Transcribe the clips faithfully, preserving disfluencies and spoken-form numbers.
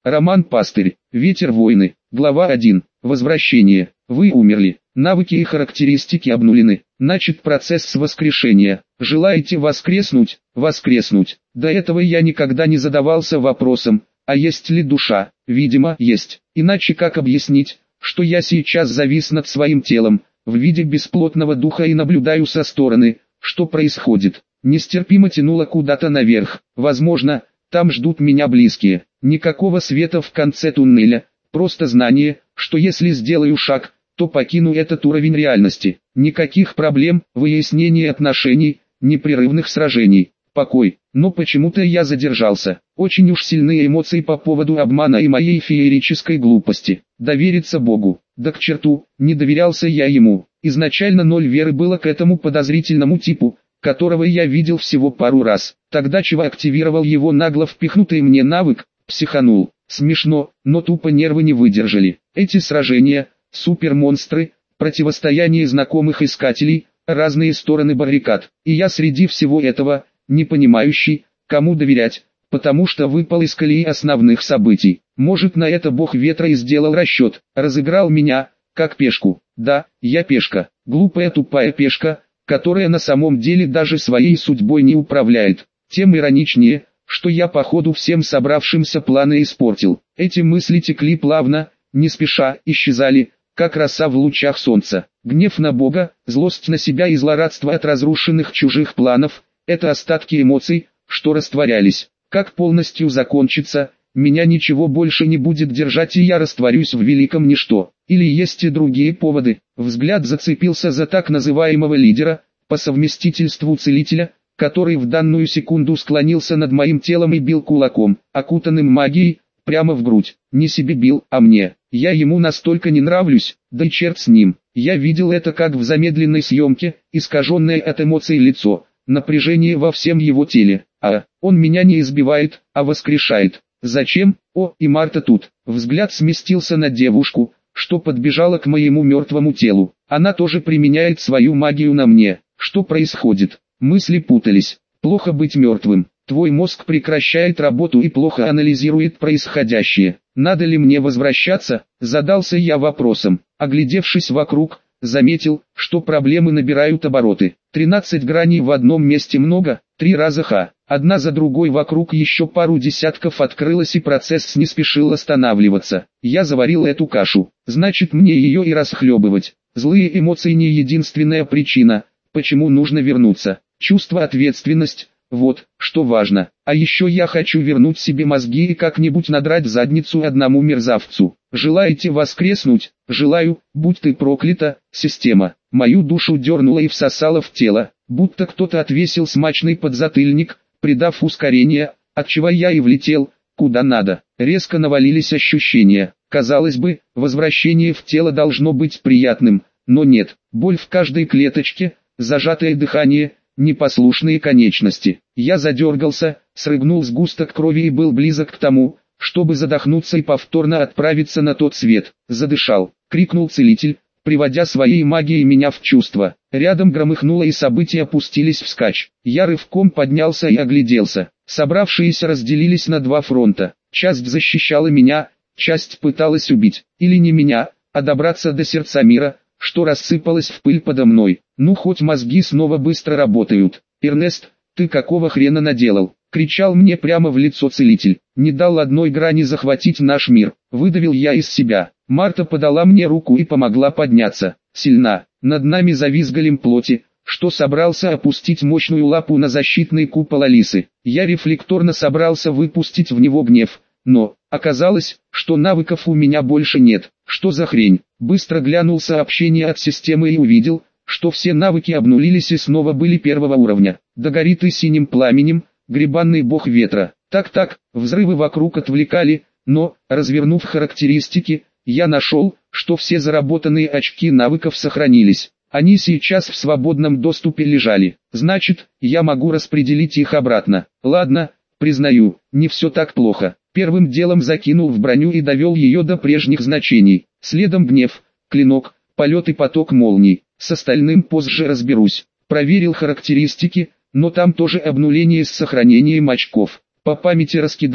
Роман Пастырь. Ветер войны. Глава один. Возвращение. Вы умерли. Навыки и характеристики обнулены. Начат процесс воскрешения. Желаете воскреснуть? Воскреснуть. До этого я никогда не задавался вопросом, а есть ли душа? Видимо, есть. Иначе как объяснить, что я сейчас завис над своим телом, в виде бесплотного духа и наблюдаю со стороны, что происходит? Нестерпимо тянуло куда-то наверх. Возможно, там ждут меня близкие. Никакого света в конце туннеля, просто знание, что если сделаю шаг, то покину этот уровень реальности. Никаких проблем, выяснения отношений, непрерывных сражений, покой. Но почему-то я задержался. Очень уж сильные эмоции по поводу обмана и моей феерической глупости. Довериться Богу. Да к черту, не доверялся я ему. Изначально ноль веры было к этому подозрительному типу, которого я видел всего пару раз. Тогда чего активировал его нагло впихнутый мне навык, психанул. Смешно, но тупо нервы не выдержали. Эти сражения, супермонстры, противостояние знакомых искателей, разные стороны баррикад. И я среди всего этого, не понимающий, кому доверять, потому что выпал из колеи основных событий. Может, на это бог ветра и сделал расчет, разыграл меня, как пешку. Да, я пешка, глупая тупая пешка, которая на самом деле даже своей судьбой не управляет. Тем ироничнее, что я по ходу всем собравшимся планы испортил. Эти мысли текли плавно, не спеша, исчезали, как роса в лучах солнца. Гнев на Бога, злость на себя и злорадство от разрушенных чужих планов – это остатки эмоций, что растворялись. Как полностью закончится, меня ничего больше не будет держать и я растворюсь в великом ничто. Или есть и другие поводы. Взгляд зацепился за так называемого лидера, по совместительству целителя, который в данную секунду склонился над моим телом и бил кулаком, окутанным магией, прямо в грудь. Не себе бил, а мне. Я ему настолько не нравлюсь, да и черт с ним. Я видел это как в замедленной съемке, искаженное от эмоций лицо, напряжение во всем его теле. А, он меня не избивает, а воскрешает. Зачем? О, и Марта тут. Взгляд сместился на девушку, что подбежала к моему мертвому телу. Она тоже применяет свою магию на мне. Что происходит? Мысли путались. Плохо быть мертвым. Твой мозг прекращает работу и плохо анализирует происходящее. Надо ли мне возвращаться? Задался я вопросом. Оглядевшись вокруг, заметил, что проблемы набирают обороты. тринадцать граней в одном месте много, три раза ха. Одна за другой вокруг еще пару десятков открылось и процесс не спешил останавливаться. Я заварил эту кашу, значит мне ее и расхлебывать. Злые эмоции не единственная причина, почему нужно вернуться. Чувство ответственность, вот, что важно. А еще я хочу вернуть себе мозги и как-нибудь надрать задницу одному мерзавцу. Желаете воскреснуть? Желаю, будь ты проклята, система. Мою душу дернула и всосала в тело, будто кто-то отвесил смачный подзатыльник, придав ускорение, отчего я и влетел, куда надо. Резко навалились ощущения. Казалось бы, возвращение в тело должно быть приятным, но нет. Боль в каждой клеточке, зажатое дыхание, непослушные конечности. Я задергался, срыгнул сгусток крови и был близок к тому, чтобы задохнуться и повторно отправиться на тот свет. Задышал, крикнул целитель, приводя своей магией меня в чувство. Рядом громыхнуло и события опустились вскачь. Я рывком поднялся и огляделся. Собравшиеся разделились на два фронта. Часть защищала меня, часть пыталась убить. Или не меня, а добраться до сердца мира, что рассыпалось в пыль подо мной. Ну хоть мозги снова быстро работают. «Эрнест, ты какого хрена наделал?» — кричал мне прямо в лицо целитель. «Не дал одной грани захватить наш мир», — выдавил я из себя. Марта подала мне руку и помогла подняться. Сильна. Над нами завис голем плоти, что собрался опустить мощную лапу на защитный купол Алисы. Я рефлекторно собрался выпустить в него гнев, но оказалось, что навыков у меня больше нет. Что за хрень? Быстро глянул сообщение от системы и увидел, что все навыки обнулились и снова были первого уровня. Догорит и синим пламенем, грибанный бог ветра. Так-так, взрывы вокруг отвлекали, но, развернув характеристики, я нашел, что все заработанные очки навыков сохранились. Они сейчас в свободном доступе лежали. Значит, я могу распределить их обратно. Ладно, признаю, не все так плохо. Первым делом закинул в броню и довел ее до прежних значений. Следом гнев, клинок, полет и поток молний. С остальным позже разберусь. Проверил характеристики, но там тоже обнуление с сохранением очков. По памяти раскидал,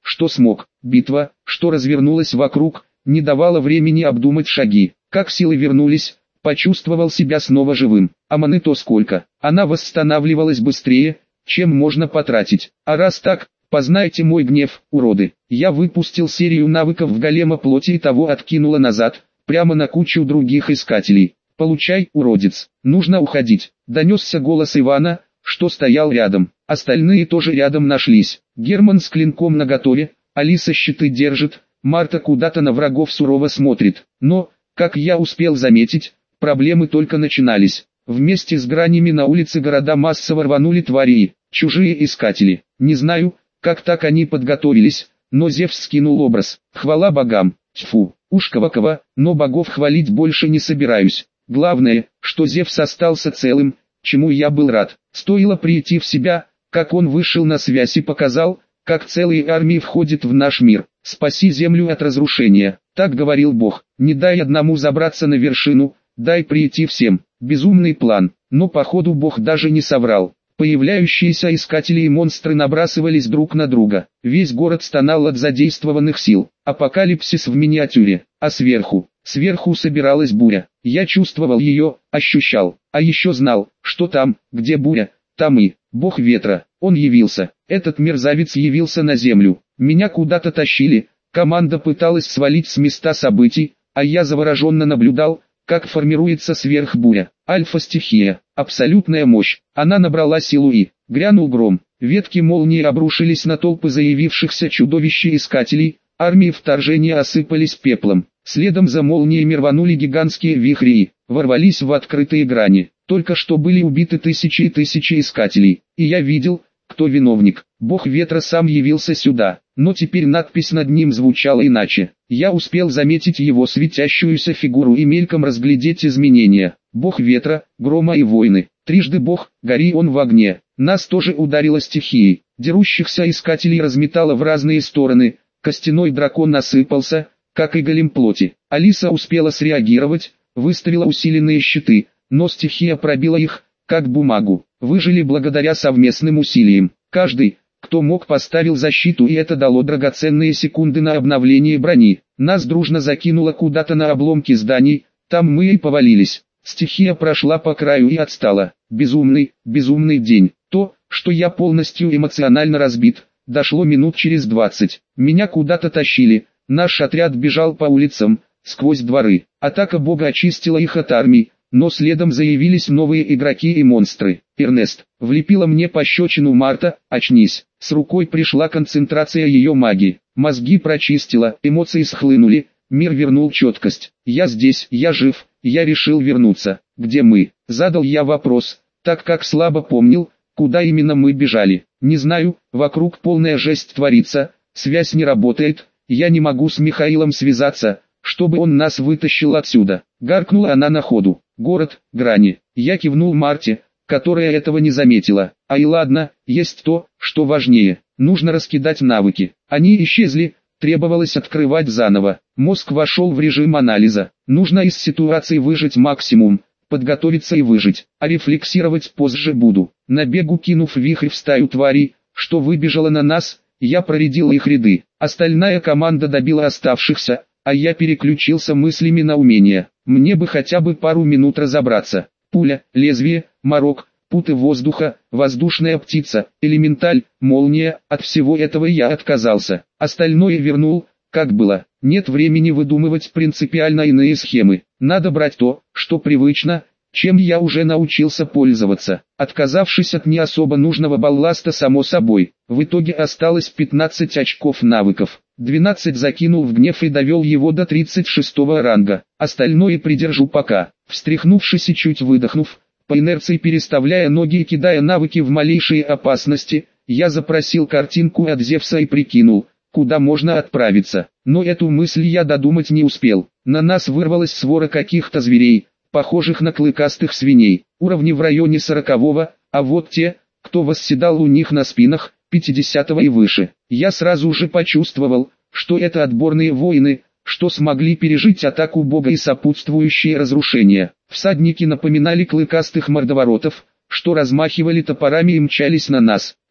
что смог. Битва, что развернулась вокруг, не давала времени обдумать шаги. Как силы вернулись, почувствовал себя снова живым. А маны то сколько. Она восстанавливалась быстрее, чем можно потратить. А раз так, познайте мой гнев, уроды. Я выпустил серию навыков в голема плоти и того откинула назад, прямо на кучу других искателей. «Получай, уродец, нужно уходить», — донесся голос Ивана, что стоял рядом. Остальные тоже рядом нашлись. Герман с клинком наготове, Алиса щиты держит, Марта куда-то на врагов сурово смотрит. Но, как я успел заметить, проблемы только начинались. Вместе с гранями на улице города массово рванули твари, чужие искатели. Не знаю, как так они подготовились, но Зевс скинул образ. Хвала богам, тьфу, уж кого-кого, но богов хвалить больше не собираюсь. Главное, что Зевс остался целым, чему я был рад. Стоило прийти в себя, как он вышел на связь и показал, как целые армии входят в наш мир. «Спаси землю от разрушения», так говорил Бог. «Не дай одному забраться на вершину, дай прийти всем». Безумный план, но походу Бог даже не соврал. Появляющиеся искатели и монстры набрасывались друг на друга. Весь город стонал от задействованных сил. Апокалипсис в миниатюре. А сверху, сверху собиралась буря. Я чувствовал ее, ощущал. А еще знал, что там, где буря, там и Бог ветра. Он явился. Этот мерзавец явился на землю. Меня куда-то тащили. Команда пыталась свалить с места событий, а я завороженно наблюдал, как формируется сверхбуря. Альфа-стихия, абсолютная мощь. Она набрала силу и грянул гром. Ветки молнии обрушились на толпы заявившихся чудовищ-искателей, армии вторжения осыпались пеплом. Следом за молниями рванули гигантские вихри и ворвались в открытые грани. Только что были убиты тысячи и тысячи искателей, и я видел, кто виновник. Бог ветра сам явился сюда, но теперь надпись над ним звучала иначе. Я успел заметить его светящуюся фигуру и мельком разглядеть изменения. Бог ветра, грома и войны. Трижды Бог, гори он в огне. Нас тоже ударило стихией. Дерущихся искателей разметало в разные стороны. Костяной дракон насыпался, как и голем плоти. Алиса успела среагировать, выставила усиленные щиты, но стихия пробила их, как бумагу. Выжили благодаря совместным усилиям. Каждый, кто мог, поставил защиту, и это дало драгоценные секунды на обновление брони. Нас дружно закинуло куда-то на обломки зданий, там мы и повалились. Стихия прошла по краю и отстала. Безумный, безумный день. То, что я полностью эмоционально разбит, дошло минут через двадцать. Меня куда-то тащили, наш отряд бежал по улицам, сквозь дворы. Атака бога очистила их от армий, но следом заявились новые игроки и монстры. Эрнест, влепила мне пощечину Марта, очнись. С рукой пришла концентрация ее магии. Мозги прочистила, эмоции схлынули, мир вернул четкость. Я здесь, я жив, я решил вернуться. Где мы? Задал я вопрос, так как слабо помнил, куда именно мы бежали. Не знаю, вокруг полная жесть творится, связь не работает, я не могу с Михаилом связаться, чтобы он нас вытащил отсюда. Гаркнула она на ходу. Город, грани. Я кивнул Марте, которая этого не заметила. А и ладно, есть то, что важнее. Нужно раскидать навыки. Они исчезли, требовалось открывать заново. Мозг вошел в режим анализа. Нужно из ситуации выжать максимум, подготовиться и выжить. А рефлексировать позже буду. На бегу кинув вихрь в стаю тварей, что выбежала на нас, я проредил их ряды. Остальная команда добила оставшихся, а я переключился мыслями на умения. Мне бы хотя бы пару минут разобраться. Пуля, лезвие, морок, путы воздуха, воздушная птица, элементаль, молния. От всего этого я отказался. Остальное вернул, как было. Нет времени выдумывать принципиально иные схемы. Надо брать то, что привычно, чем я уже научился пользоваться. Отказавшись от не особо нужного балласта, само собой, в итоге осталось пятнадцать очков навыков. двенадцать закинул в гнев и довел его до тридцать шестого ранга. Остальное придержу пока. Встряхнувшись и чуть выдохнув, по инерции переставляя ноги и кидая навыки в малейшие опасности, я запросил картинку от Зевса и прикинул, куда можно отправиться. Но эту мысль я додумать не успел. На нас вырвалась свора каких-то зверей, похожих на клыкастых свиней, уровни в районе сорокового, а вот те, кто восседал у них на спинах, пятидесятого и выше. Я сразу же почувствовал, что это отборные воины, что смогли пережить атаку бога и сопутствующие разрушения. Всадники напоминали клыкастых мордоворотов, что размахивали топорами и мчались на нас. То,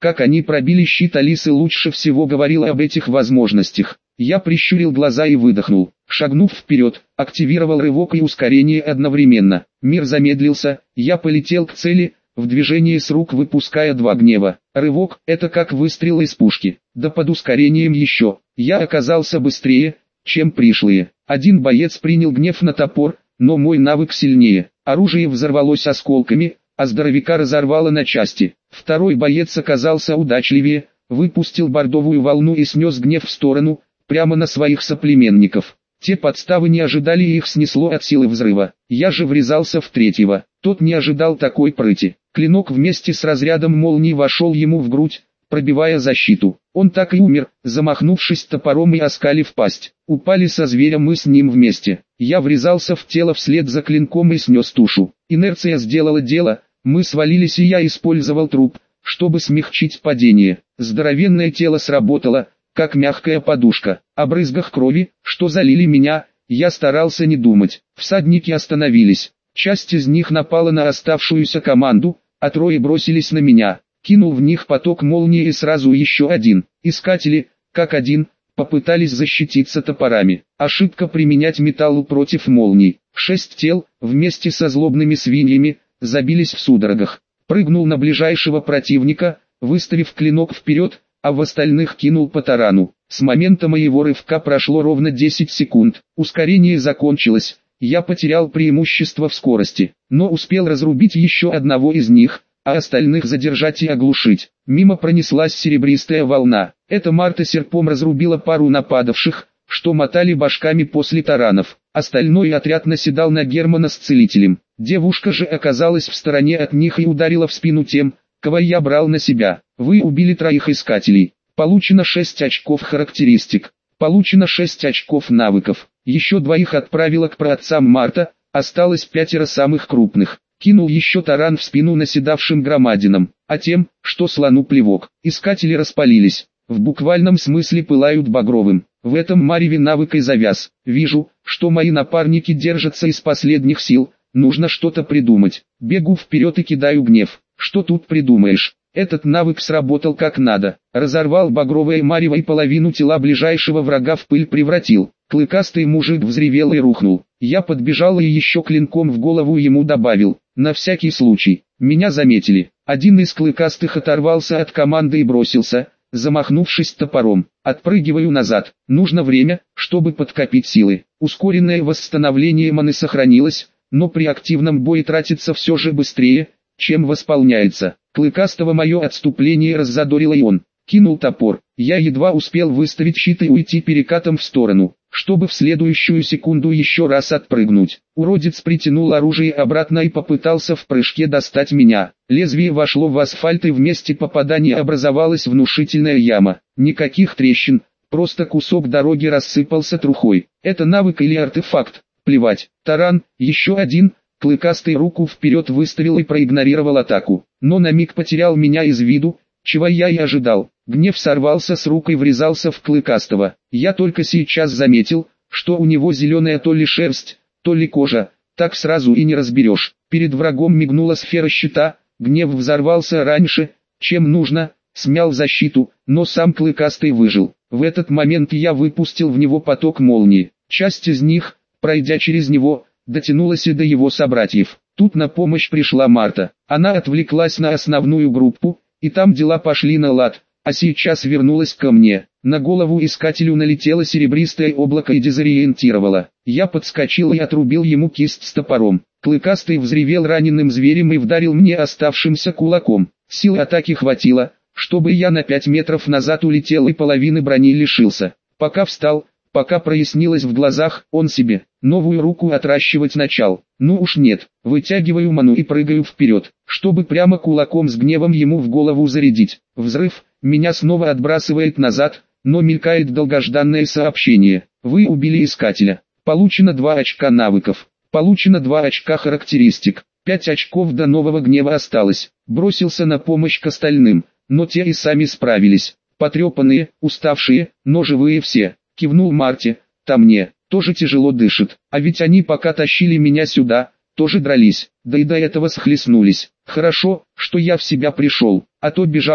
Как они пробили щит Алисы, лучше всего говорило об этих возможностях. Я прищурил глаза и выдохнул. Шагнув вперед, активировал рывок и ускорение одновременно. Мир замедлился, я полетел к цели, в движении с рук выпуская два гнева. Рывок – это как выстрел из пушки. Да под ускорением еще. Я оказался быстрее, чем пришлые. Один боец принял гнев на топор, но мой навык сильнее. Оружие взорвалось осколками, а здоровяка разорвало на части. Второй боец оказался удачливее, выпустил бордовую волну и снес гнев в сторону, прямо на своих соплеменников. Те подставы не ожидали, и их снесло от силы взрыва. Я же врезался в третьего. Тот не ожидал такой прыти. Клинок вместе с разрядом молнии вошел ему в грудь, пробивая защиту. Он так и умер, замахнувшись топором и оскалив пасть. Упали со зверя мы с ним вместе. Я врезался в тело вслед за клинком и снес тушу. Инерция сделала дело, мы свалились, и я использовал труп, чтобы смягчить падение. Здоровенное тело сработало, как мягкая подушка. О брызгах крови, что залили меня, я старался не думать. Всадники остановились. Часть из них напала на оставшуюся команду, а трое бросились на меня. Кинул в них поток молнии, и сразу еще один. Искатели, как один, попытались защититься топорами. Ошибка применять металлу против молний. Шесть тел, вместе со злобными свиньями, забились в судорогах. Прыгнул на ближайшего противника, выставив клинок вперед, а в остальных кинул по тарану. С момента моего рывка прошло ровно десять секунд. Ускорение закончилось, я потерял преимущество в скорости, но успел разрубить еще одного из них, а остальных задержать и оглушить. Мимо пронеслась серебристая волна. Эта Марта серпом разрубила пару нападавших, что мотали башками после таранов. Остальной отряд наседал на Германа с целителем. Девушка же оказалась в стороне от них и ударила в спину тем, кого я брал на себя. Вы убили троих искателей. Получено шесть очков характеристик. Получено шесть очков навыков. Еще двоих отправила к праотцам Марта, осталось пятеро самых крупных. Кинул еще таран в спину наседавшим громадинам, а тем, что слону плевок. Искатели распалились. В буквальном смысле пылают багровым. В этом мареве навык и завяз. Вижу, что мои напарники держатся из последних сил. Нужно что-то придумать. Бегу вперед и кидаю гнев. Что тут придумаешь? Этот навык сработал как надо. Разорвал багровое марево и половину тела ближайшего врага в пыль превратил. Клыкастый мужик взревел и рухнул. Я подбежал и еще клинком в голову ему добавил. На всякий случай. Меня заметили. Один из клыкастых оторвался от команды и бросился, замахнувшись топором. Отпрыгиваю назад. Нужно время, чтобы подкопить силы. Ускоренное восстановление маны сохранилось, но при активном бое тратится все же быстрее, чем восполняется. Клыкастого мое отступление раззадорило, и он кинул топор. Я едва успел выставить щит и уйти перекатом в сторону, чтобы в следующую секунду еще раз отпрыгнуть. Уродец притянул оружие обратно и попытался в прыжке достать меня. Лезвие вошло в асфальт, и в месте попадания образовалась внушительная яма. Никаких трещин, просто кусок дороги рассыпался трухой. Это навык или артефакт? Плевать. Таран, еще один. Клыкастый руку вперед выставил и проигнорировал атаку, но на миг потерял меня из виду, чего я и ожидал. Гнев сорвался с рук и врезался в Клыкастого. Я только сейчас заметил, что у него зеленая то ли шерсть, то ли кожа, так сразу и не разберешь. Перед врагом мигнула сфера щита, гнев взорвался раньше, чем нужно, смял защиту, но сам Клыкастый выжил. В этот момент я выпустил в него поток молнии. Часть из них, пройдя через него, дотянулась и до его собратьев. Тут на помощь пришла Марта. Она отвлеклась на основную группу, и там дела пошли на лад, а сейчас вернулась ко мне. На голову искателю налетело серебристое облако и дезориентировало. Я подскочил и отрубил ему кисть с топором. Клыкастый взревел раненым зверем и вдарил мне оставшимся кулаком. Сил атаки хватило, чтобы я на пять метров назад улетел и половины брони лишился. Пока встал, пока прояснилось в глазах, он себе новую руку отращивать начал. Ну уж нет, вытягиваю ману и прыгаю вперед, чтобы прямо кулаком с гневом ему в голову зарядить. Взрыв, меня снова отбрасывает назад, но мелькает долгожданное сообщение. Вы убили искателя. Получено два очка навыков. Получено два очка характеристик. пять очков до нового гнева осталось. Бросился на помощь к остальным, но те и сами справились. Потрепанные, уставшие, но живые все. Кивнул Марте, там мне, тоже тяжело дышит, а ведь они пока тащили меня сюда, тоже дрались, да и до этого схлестнулись. Хорошо, что я в себя пришел, а то бежал,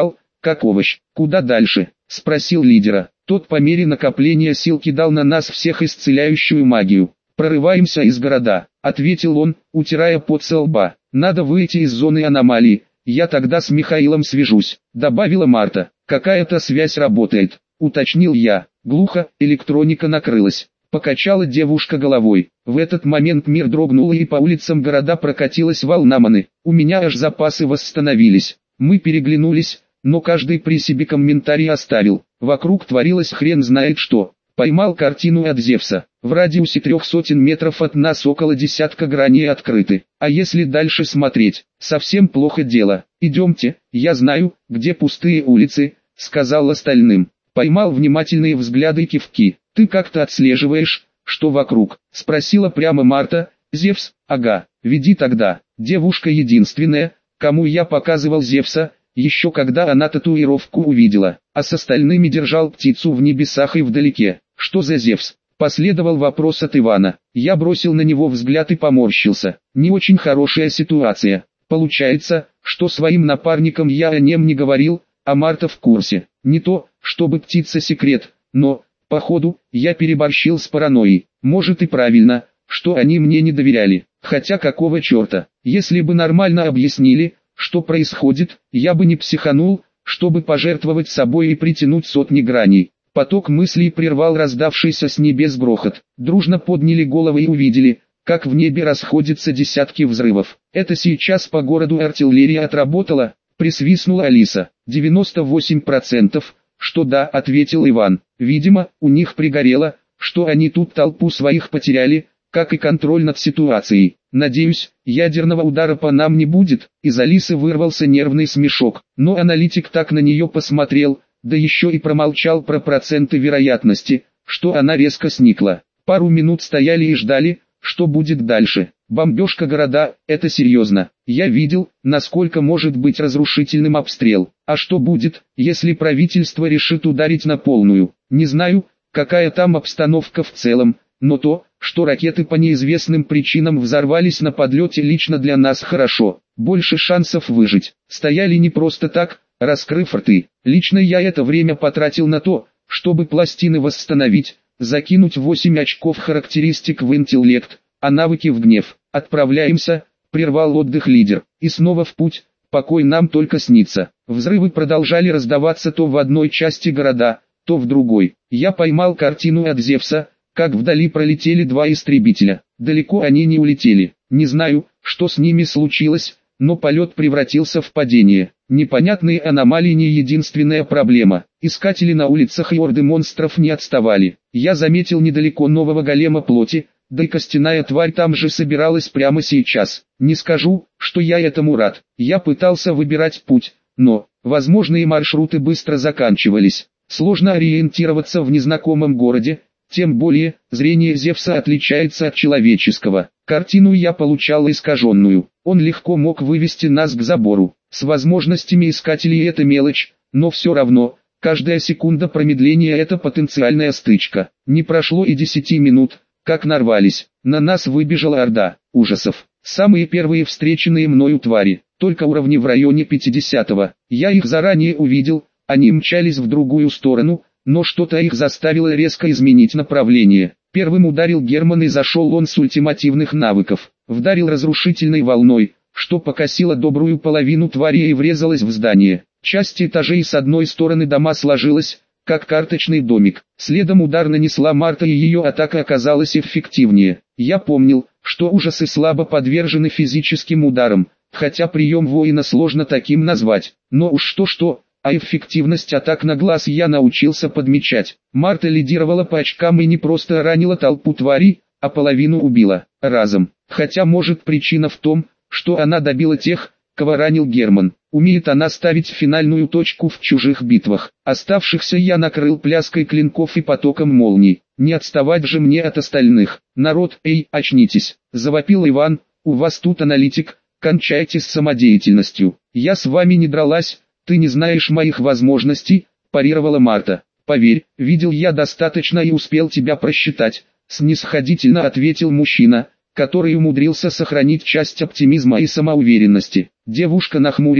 как овощ. Куда дальше? Спросил лидера. Тот по мере накопления сил кидал на нас всех исцеляющую магию. «Прорываемся из города», — ответил он, утирая пот со лба. «Надо выйти из зоны аномалии, я тогда с Михаилом свяжусь», — добавила Марта. «Какая-то связь работает», — уточнил я. Глухо, электроника накрылась. Покачала девушка головой. В этот момент мир дрогнул и по улицам города прокатилась волна маны. У меня аж запасы восстановились. Мы переглянулись, но каждый при себе комментарий оставил. Вокруг творилось хрен знает что. Поймал картину от Зевса. В радиусе трех сотен метров от нас около десятка граней открыты. А если дальше смотреть, совсем плохо дело. «Идемте, я знаю, где пустые улицы», — сказал остальным. Поймал внимательные взгляды и кивки. «Ты как-то отслеживаешь, что вокруг?» — спросила прямо Марта. «Зевс, ага, веди тогда». Девушка единственная, кому я показывал Зевса, еще когда она татуировку увидела, а с остальными держал птицу в небесах и вдалеке. «Что за Зевс?» — последовал вопрос от Ивана. Я бросил на него взгляд и поморщился. Не очень хорошая ситуация. Получается, что своим напарникам я о нем не говорил, а Марта в курсе. Не то, чтобы птица секрет, но, походу, я переборщил с паранойей. Может и правильно, что они мне не доверяли. Хотя какого черта, если бы нормально объяснили, что происходит, я бы не психанул, чтобы пожертвовать собой и притянуть сотни граней. Поток мыслей прервал раздавшийся с небес грохот. Дружно подняли головы и увидели, как в небе расходятся десятки взрывов. «Это сейчас по городу артиллерия отработала?» — присвистнула Алиса. девяносто восемь процентов, что да, ответил Иван. Видимо, у них пригорело, что они тут толпу своих потеряли, как и контроль над ситуацией. «Надеюсь, ядерного удара по нам не будет», — из Алисы вырвался нервный смешок. Но аналитик так на нее посмотрел, да еще и промолчал про проценты вероятности, что она резко сникла. Пару минут стояли и ждали, что будет дальше. Бомбежка города – это серьезно. Я видел, насколько может быть разрушительным обстрел. А что будет, если правительство решит ударить на полную? Не знаю, какая там обстановка в целом, но то, что ракеты по неизвестным причинам взорвались на подлете, лично для нас хорошо. Больше шансов выжить. Стояли не просто так, раскрыв рты. Лично я это время потратил на то, чтобы пластины восстановить, закинуть восемь очков характеристик в интеллект, а навыки в гнев. «Отправляемся», — прервал отдых лидер. И снова в путь, покой нам только снится. Взрывы продолжали раздаваться то в одной части города, то в другой. Я поймал картину от Зевса, как вдали пролетели два истребителя. Далеко они не улетели. Не знаю, что с ними случилось, но полет превратился в падение. Непонятные аномалии не единственная проблема. Искатели на улицах и орды монстров не отставали. Я заметил недалеко нового голема плоти, да и костяная тварь там же собиралась прямо сейчас. Не скажу, что я этому рад. Я пытался выбирать путь, но возможные маршруты быстро заканчивались. Сложно ориентироваться в незнакомом городе, тем более, зрение Зевса отличается от человеческого. Картину я получал искаженную. Он легко мог вывести нас к забору. С возможностями искателей это мелочь, но все равно, каждая секунда промедления — это потенциальная стычка. Не прошло и десяти минут, как нарвались. На нас выбежала орда ужасов. Самые первые встреченные мною твари, только уровни в районе пятидесятого. Я их заранее увидел, они мчались в другую сторону, но что-то их заставило резко изменить направление. Первым ударил Герман, и зашел он с ультимативных навыков. Вдарил разрушительной волной, что покосило добрую половину твари и врезалось в здание. Часть этажей с одной стороны дома сложилась, как карточный домик. Следом удар нанесла Марта, и ее атака оказалась эффективнее. Я помнил, что ужасы слабо подвержены физическим ударам, хотя прием воина сложно таким назвать. Но уж что-что, а эффективность атак на глаз я научился подмечать. Марта лидировала по очкам и не просто ранила толпу тварей, а половину убила разом. Хотя может причина в том, что она добила тех, кого ранил Герман. Умеет она ставить финальную точку в чужих битвах. Оставшихся я накрыл пляской клинков и потоком молний. Не отставать же мне от остальных. «Народ, эй, очнитесь!» — завопил Иван. «У вас тут аналитик, кончайте с самодеятельностью. Я с вами не дралась, ты не знаешь моих возможностей», — парировала Марта. «Поверь, видел я достаточно и успел тебя просчитать», — снисходительно ответил мужчина, который умудрился сохранить часть оптимизма и самоуверенности. Девушка нахмурилась,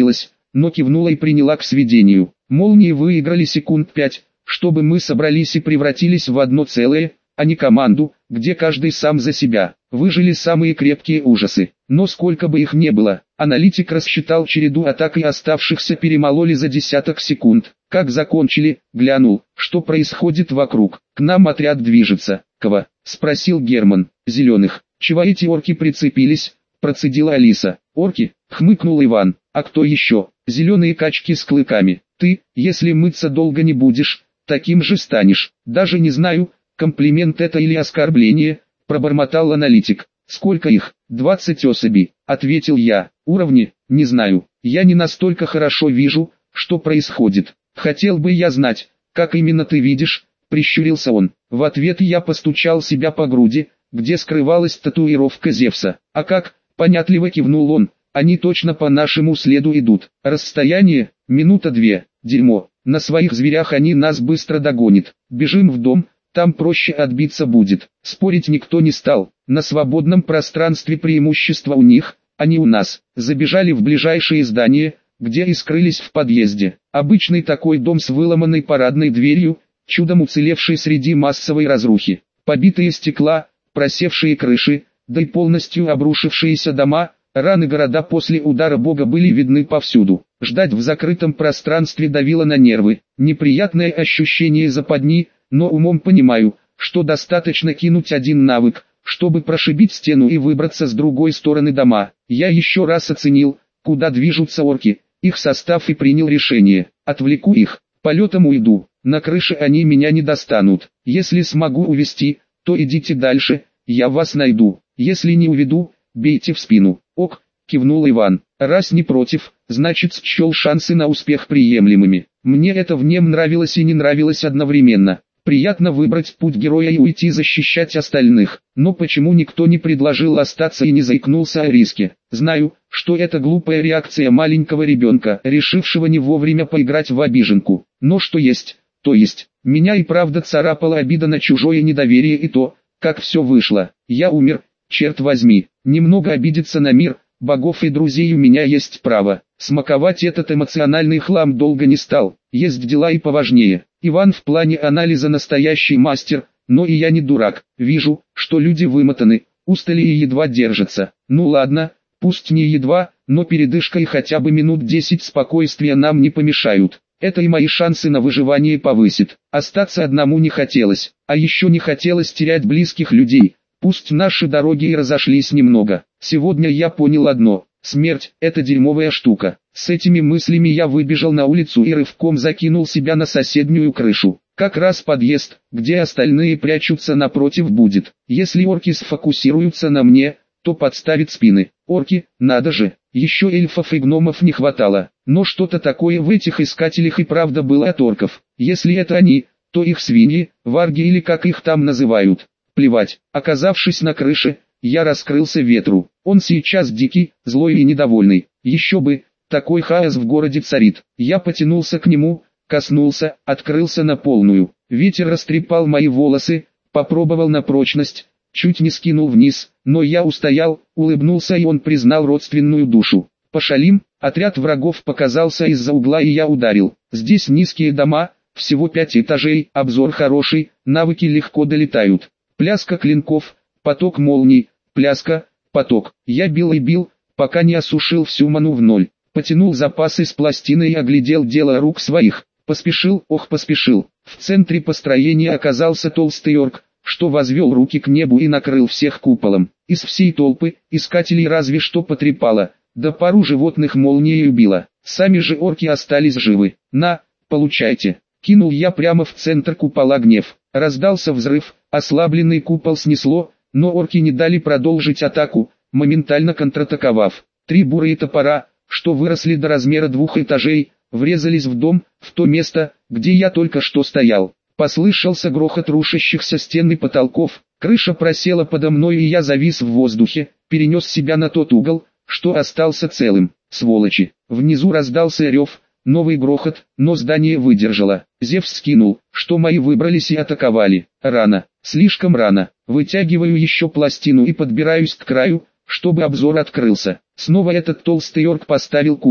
но кивнула и приняла к сведению. Молнии выиграли секунд пять, чтобы мы собрались и превратились в одно целое, а не команду, где каждый сам за себя. Выжили самые крепкие ужасы. Но сколько бы их не было, аналитик рассчитал череду атак и оставшихся перемололи за десяток секунд. Как закончили, глянул, что происходит вокруг. К нам отряд движется. Кого? Спросил Герман. Зеленых. Чего эти орки прицепились? Процедила Алиса. Орки? Хмыкнул Иван. А кто еще? Зеленые качки с клыками. Ты, если мыться долго не будешь, таким же станешь. Даже не знаю, комплимент это или оскорбление, пробормотал аналитик. Сколько их? Двадцать особей, ответил я. Уровни? Не знаю. Я не настолько хорошо вижу, что происходит. Хотел бы я знать, как именно ты видишь, прищурился он. В ответ я постучал себя по груди, где скрывалась татуировка Зевса. А как? Понятливо кивнул он. Они точно по нашему следу идут. Расстояние? Минута две. Дерьмо. На своих зверях они нас быстро догонят. Бежим в дом, там проще отбиться будет. Спорить никто не стал. На свободном пространстве преимущество у них, а не у нас. Забежали в ближайшее здание, где и скрылись в подъезде. Обычный такой дом с выломанной парадной дверью, чудом уцелевший среди массовой разрухи. Побитые стекла, просевшие крыши, да и полностью обрушившиеся дома. Раны города после удара бога были видны повсюду. Ждать в закрытом пространстве давило на нервы. Неприятное ощущение западни, но умом понимаю, что достаточно кинуть один навык, чтобы прошибить стену и выбраться с другой стороны дома. Я еще раз оценил, куда движутся орки, их состав и принял решение. Отвлеку их, полетом уйду, на крыше они меня не достанут. Если смогу увести, то идите дальше, я вас найду. Если не уведу, бейте в спину. Ок, кивнул Иван. Раз не против, значит счел шансы на успех приемлемыми. Мне это в нем нравилось и не нравилось одновременно. Приятно выбрать путь героя и уйти защищать остальных. Но почему никто не предложил остаться и не заикнулся о риске? Знаю, что это глупая реакция маленького ребенка, решившего не вовремя поиграть в обиженку. Но что есть, то есть. Меня и правда царапала обида на чужое недоверие и то, как все вышло. Я умер, черт возьми. Немного обидеться на мир, богов и друзей у меня есть право. Смаковать этот эмоциональный хлам долго не стал. Есть дела и поважнее. Иван в плане анализа настоящий мастер, но и я не дурак. Вижу, что люди вымотаны, устали и едва держатся. Ну ладно, пусть не едва, но передышка и хотя бы минут десять спокойствия нам не помешают. Это и мои шансы на выживание повысит. Остаться одному не хотелось, а еще не хотелось терять близких людей. Пусть наши дороги и разошлись немного. Сегодня я понял одно. Смерть – это дерьмовая штука. С этими мыслями я выбежал на улицу и рывком закинул себя на соседнюю крышу. Как раз подъезд, где остальные прячутся, напротив будет. Если орки сфокусируются на мне, то подставят спины. Орки, надо же, еще эльфов и гномов не хватало. Но что-то такое в этих искателях и правда было от орков. Если это они, то их свиньи, варги или как их там называют. Плевать. Оказавшись на крыше, я раскрылся ветру. Он сейчас дикий, злой и недовольный. Еще бы, такой хаос в городе царит. Я потянулся к нему, коснулся, открылся на полную. Ветер растрепал мои волосы, попробовал на прочность, чуть не скинул вниз, но я устоял, улыбнулся и он признал родственную душу. Пошалим, отряд врагов показался из-за угла и я ударил. Здесь низкие дома, всего пять этажей, обзор хороший, навыки легко долетают. Пляска клинков, поток молний, пляска, поток. Я бил и бил, пока не осушил всю ману в ноль. Потянул запасы с пластины и оглядел дело рук своих. Поспешил, ох поспешил. В центре построения оказался толстый орк, что возвел руки к небу и накрыл всех куполом. Из всей толпы, искателей разве что потрепало, да пару животных молнией убило. Сами же орки остались живы. На, получайте. Кинул я прямо в центр купола гнев. Раздался взрыв, ослабленный купол снесло, но орки не дали продолжить атаку, моментально контратаковав. Три бурые топора, что выросли до размера двух этажей, врезались в дом, в то место, где я только что стоял. Послышался грохот рушащихся стен и потолков, крыша просела подо мной и я завис в воздухе, перенес себя на тот угол, что остался целым. Сволочи! Внизу раздался рев, новый грохот, но здание выдержало. Зевс скинул, что мои выбрались и атаковали. Рано, слишком рано. Вытягиваю еще пластину и подбираюсь к краю, чтобы обзор открылся. Снова этот толстый орк поставил купол.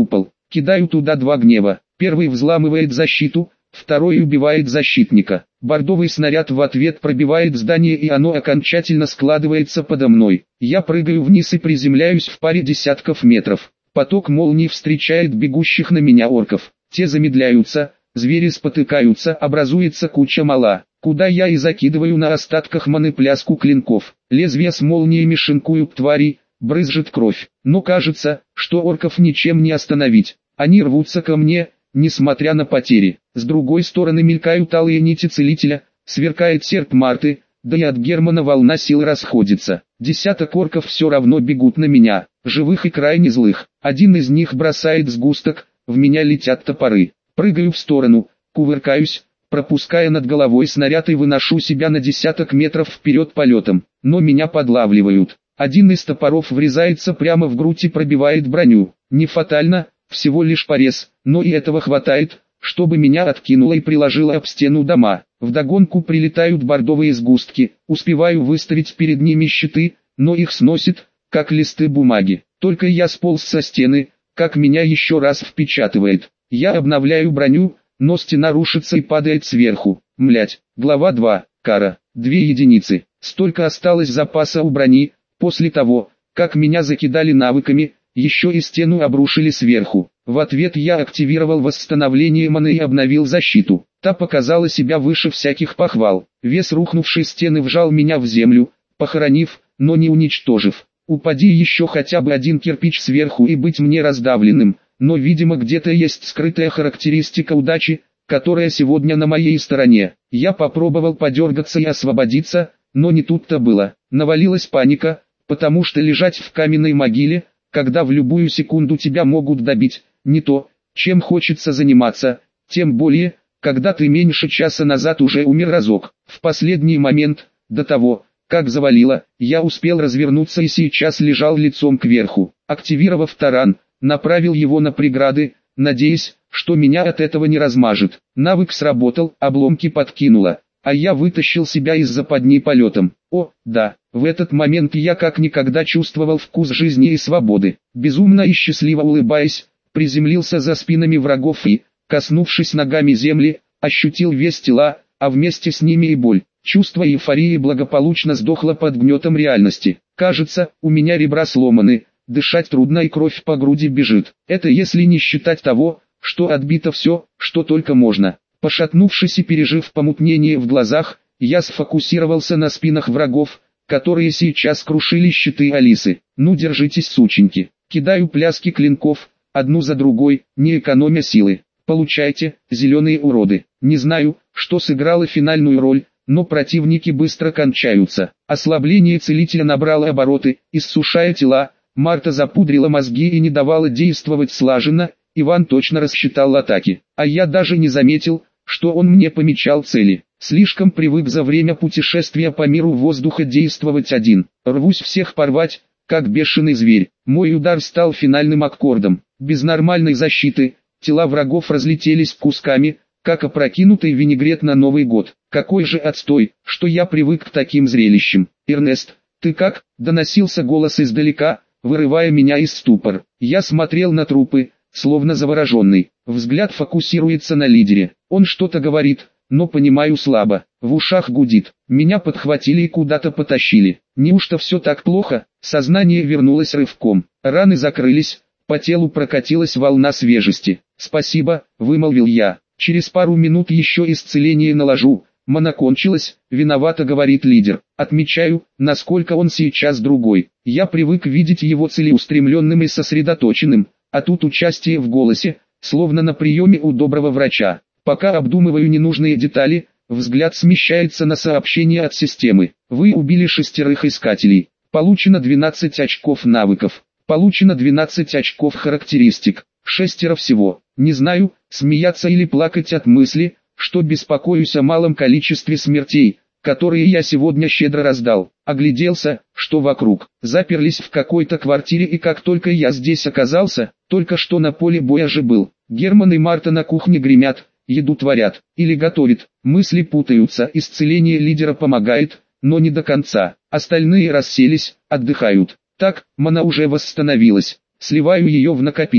Кидаю туда два гнева. Первый взламывает защиту, второй убивает защитника. Бордовый снаряд в ответ пробивает здание, и оно окончательно складывается подо мной. Я прыгаю вниз и приземляюсь в паре десятков метров. Поток молний встречает бегущих на меня орков. Те замедляются, звери спотыкаются, образуется куча мала, куда я и закидываю на остатках маны пляску клинков. Лезвия с молниями шинкуют тварей, брызжет кровь. Но кажется, что орков ничем не остановить. Они рвутся ко мне, несмотря на потери. С другой стороны мелькают алые нити целителя, сверкает серп Марты, да и от Германа волна сил расходится. Десяток орков все равно бегут на меня, живых и крайне злых. Один из них бросает сгусток, в меня летят топоры. Прыгаю в сторону, кувыркаюсь, пропуская над головой снаряд и выношу себя на десяток метров вперед полетом. Но меня подлавливают. Один из топоров врезается прямо в грудь и пробивает броню. Не фатально, всего лишь порез, но и этого хватает, чтобы меня откинуло и приложило об стену дома. Вдогонку прилетают бордовые сгустки, успеваю выставить перед ними щиты, но их сносит, как листы бумаги. Только я сполз со стены, как меня еще раз впечатывает. Я обновляю броню, но стена рушится и падает сверху. Млять. Глава два. Кара. Две единицы. Столько осталось запаса у брони, после того, как меня закидали навыками, еще и стену обрушили сверху. В ответ я активировал восстановление маны и обновил защиту. Та показала себя выше всяких похвал. Вес рухнувшей стены вжал меня в землю, похоронив, но не уничтожив. Упади еще хотя бы один кирпич сверху и быть мне раздавленным, но видимо где-то есть скрытая характеристика удачи, которая сегодня на моей стороне. Я попробовал подергаться и освободиться, но не тут-то было. Навалилась паника, потому что лежать в каменной могиле, когда в любую секунду тебя могут добить, не то, чем хочется заниматься, тем более, когда ты меньше часа назад уже умер разок. В последний момент, до того, как завалило, я успел развернуться и сейчас лежал лицом кверху. Активировав таран, направил его на преграды, надеясь, что меня от этого не размажет. Навык сработал, обломки подкинуло, а я вытащил себя из западни полетом. О, да, в этот момент я как никогда чувствовал вкус жизни и свободы. Безумно и счастливо улыбаясь, приземлился за спинами врагов и, коснувшись ногами земли, ощутил вес тела, а вместе с ними и боль. Чувство эйфории благополучно сдохло под гнетом реальности. Кажется, у меня ребра сломаны, дышать трудно и кровь по груди бежит. Это если не считать того, что отбито все, что только можно. Пошатнувшись и пережив помутнение в глазах, я сфокусировался на спинах врагов, которые сейчас крушили щиты Алисы. Ну держитесь, сученьки. Кидаю пляски клинков, одну за другой, не экономя силы. Получайте, зеленые уроды. Не знаю, что сыграло финальную роль, но противники быстро кончаются. Ослабление целителя набрало обороты, иссушая тела. Марта запудрила мозги и не давала действовать слаженно. Иван точно рассчитал атаки, а я даже не заметил, что он мне помечал цели. Слишком привык за время путешествия по миру воздуха действовать один. Рвусь всех порвать, как бешеный зверь. Мой удар стал финальным аккордом. Без нормальной защиты, тела врагов разлетелись кусками, как опрокинутый винегрет на Новый год. Какой же отстой, что я привык к таким зрелищам. «Эрнест, ты как?» — доносился голос издалека, вырывая меня из ступора. Я смотрел на трупы, словно завороженный. Взгляд фокусируется на лидере. Он что-то говорит, но понимаю слабо. В ушах гудит. Меня подхватили и куда-то потащили. Неужто все так плохо? Сознание вернулось рывком. Раны закрылись, по телу прокатилась волна свежести. «Спасибо», — вымолвил я. «Через пару минут еще исцеление наложу». «Мана кончилась», — виновато говорит лидер. Отмечаю, насколько он сейчас другой. Я привык видеть его целеустремленным и сосредоточенным, а тут участие в голосе, словно на приеме у доброго врача. Пока обдумываю ненужные детали, взгляд смещается на сообщение от системы. Вы убили шестерых искателей. Получено двенадцать очков навыков. Получено двенадцать очков характеристик. Шестеро всего. Не знаю, смеяться или плакать от мысли, что беспокоюсь о малом количестве смертей, которые я сегодня щедро раздал. Огляделся, что вокруг. Заперлись в какой-то квартире, и как только я здесь оказался, только что на поле боя же был. Герман и Марта на кухне гремят, еду творят, или готовят. Мысли путаются, исцеление лидера помогает, но не до конца. Остальные расселись, отдыхают. Так, мана уже восстановилась. Сливаю ее в накопители.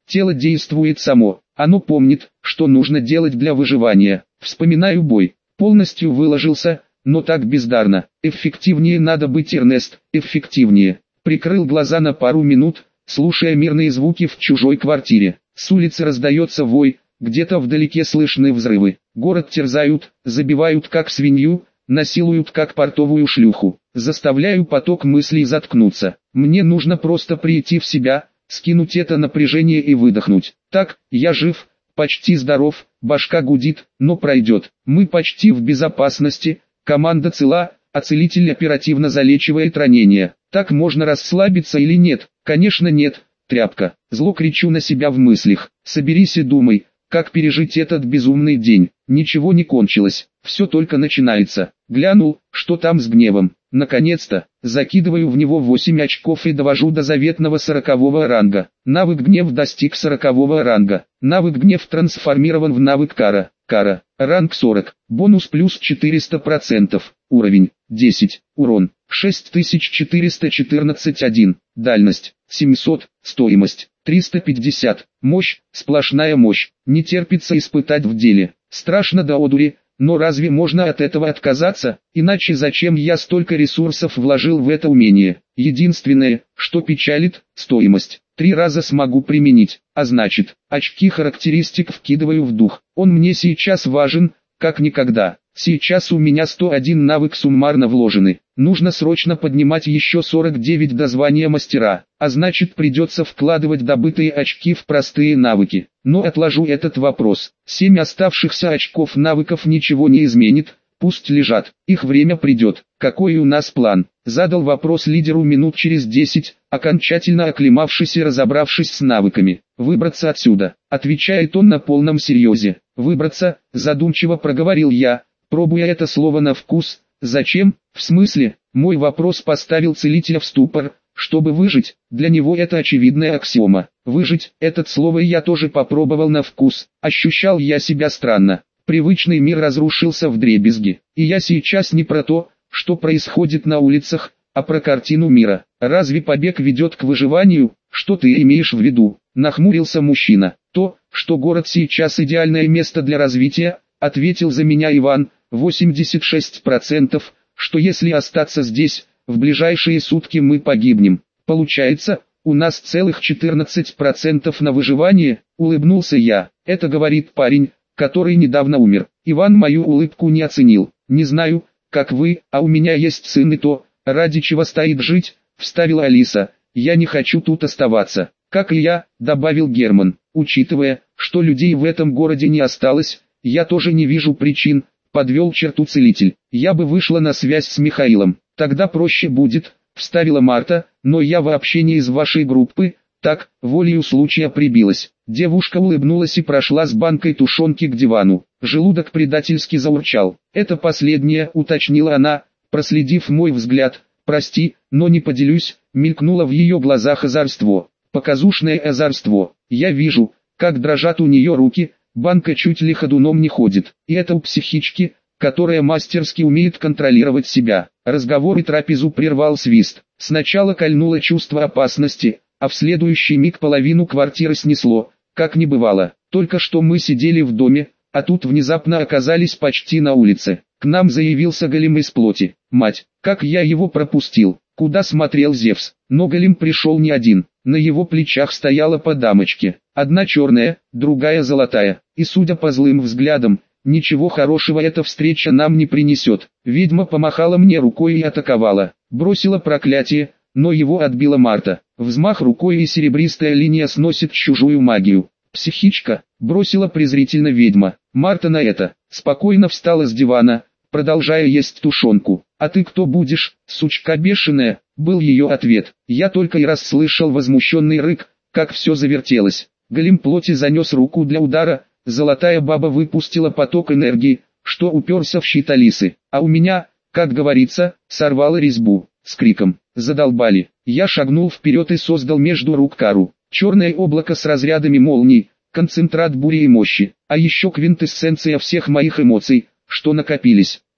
тело действует само, оно помнит, что нужно делать для выживания. Вспоминаю бой, полностью выложился, но так бездарно. Эффективнее надо быть, Эрнест, эффективнее. Прикрыл глаза на пару минут, слушая мирные звуки в чужой квартире. С улицы раздается вой, где-то вдалеке слышны взрывы. Город терзают, забивают как свинью, насилуют как портовую шлюху. Заставляю поток мыслей заткнуться. Мне нужно просто прийти в себя, скинуть это напряжение и выдохнуть. Так, я жив, почти здоров, башка гудит, но пройдет. Мы почти в безопасности, команда цела, а целитель оперативно залечивает ранения. Так можно расслабиться или нет? Конечно нет, тряпка. Зло кричу на себя в мыслях. Соберись и думай, как пережить этот безумный день. Ничего не кончилось, все только начинается. Глянул, что там с гневом. Наконец-то, закидываю в него восемь очков и довожу до заветного сорокового ранга. Навык гнев достиг сорокового ранга. Навык гнев трансформирован в навык кара. Кара. Ранг сорок. Бонус плюс четыреста процентов. Уровень десять. Урон шесть тысяч четыреста четырнадцать один. Дальность семьсот. Стоимость триста пятьдесят. Мощь, сплошная мощь. Не терпится испытать в деле. Страшно до одури. Но разве можно от этого отказаться? Иначе зачем я столько ресурсов вложил в это умение? Единственное, что печалит, стоимость. Три раза смогу применить, а значит, очки характеристик вкидываю в дух. Он мне сейчас важен, как никогда. Сейчас у меня сто один навык суммарно вложены. Нужно срочно поднимать еще сорок девять до звания мастера, а значит придется вкладывать добытые очки в простые навыки. Но отложу этот вопрос. семь оставшихся очков навыков ничего не изменит, пусть лежат, их время придет. Какой у нас план? Задал вопрос лидеру минут через десять, окончательно оклемавшись и разобравшись с навыками. Выбраться отсюда, отвечает он на полном серьезе. Выбраться, задумчиво проговорил я, пробуя это слово на вкус. Зачем? В смысле? Мой вопрос поставил целителя в ступор. Чтобы выжить, для него это очевидная аксиома. Выжить, это слово я тоже попробовал на вкус. Ощущал я себя странно. Привычный мир разрушился вдребезги. И я сейчас не про то, что происходит на улицах, а про картину мира. Разве побег ведет к выживанию? Что ты имеешь в виду? Нахмурился мужчина. То, что город сейчас идеальное место для развития, ответил за меня Иван. восемьдесят шесть процентов, что если остаться здесь, в ближайшие сутки мы погибнем. Получается, у нас целых четырнадцать процентов на выживание, улыбнулся я. Это говорит парень, который недавно умер. Иван мою улыбку не оценил. Не знаю, как вы, а у меня есть сын и то, ради чего стоит жить, вставила Алиса. Я не хочу тут оставаться. Как и я, добавил Герман. Учитывая, что людей в этом городе не осталось, я тоже не вижу причин, подвел черту целитель. Я бы вышла на связь с Михаилом. Тогда проще будет, вставила Марта, но я вообще не из вашей группы. Так, волею случая прибилась. Девушка улыбнулась и прошла с банкой тушенки к дивану. Желудок предательски заурчал. Это последнее, уточнила она, проследив мой взгляд. Прости, но не поделюсь, мелькнуло в ее глазах озорство. Показушное озорство. Я вижу, как дрожат у нее руки, банка чуть ли ходуном не ходит. И это у психички, которая мастерски умеет контролировать себя. Разговор и трапезу прервал свист. Сначала кольнуло чувство опасности, а в следующий миг половину квартиры снесло, как не бывало. Только что мы сидели в доме, а тут внезапно оказались почти на улице. К нам заявился голем из плоти. Мать, как я его пропустил, куда смотрел Зевс. Но голем пришел не один, на его плечах стояла по дамочке. Одна черная, другая золотая, и судя по злым взглядам, ничего хорошего эта встреча нам не принесет. Ведьма помахала мне рукой и атаковала, бросила проклятие, но его отбила Марта. Взмах рукой и серебристая линия сносит чужую магию. Психичка, бросила презрительно ведьма. Марта на это, спокойно встала с дивана, продолжая есть тушенку. «А ты кто будешь, сучка бешеная?» был ее ответ. Я только и раз слышал возмущенный рык, как все завертелось. Голем плоти занес руку для удара, золотая баба выпустила поток энергии, что уперся в щит Алисы. А у меня, как говорится, сорвало резьбу. С криком «Задолбали!» я шагнул вперед и создал между рук кару. Черное облако с разрядами молний, концентрат бури и мощи, а еще квинтэссенция всех моих эмоций, что накопились.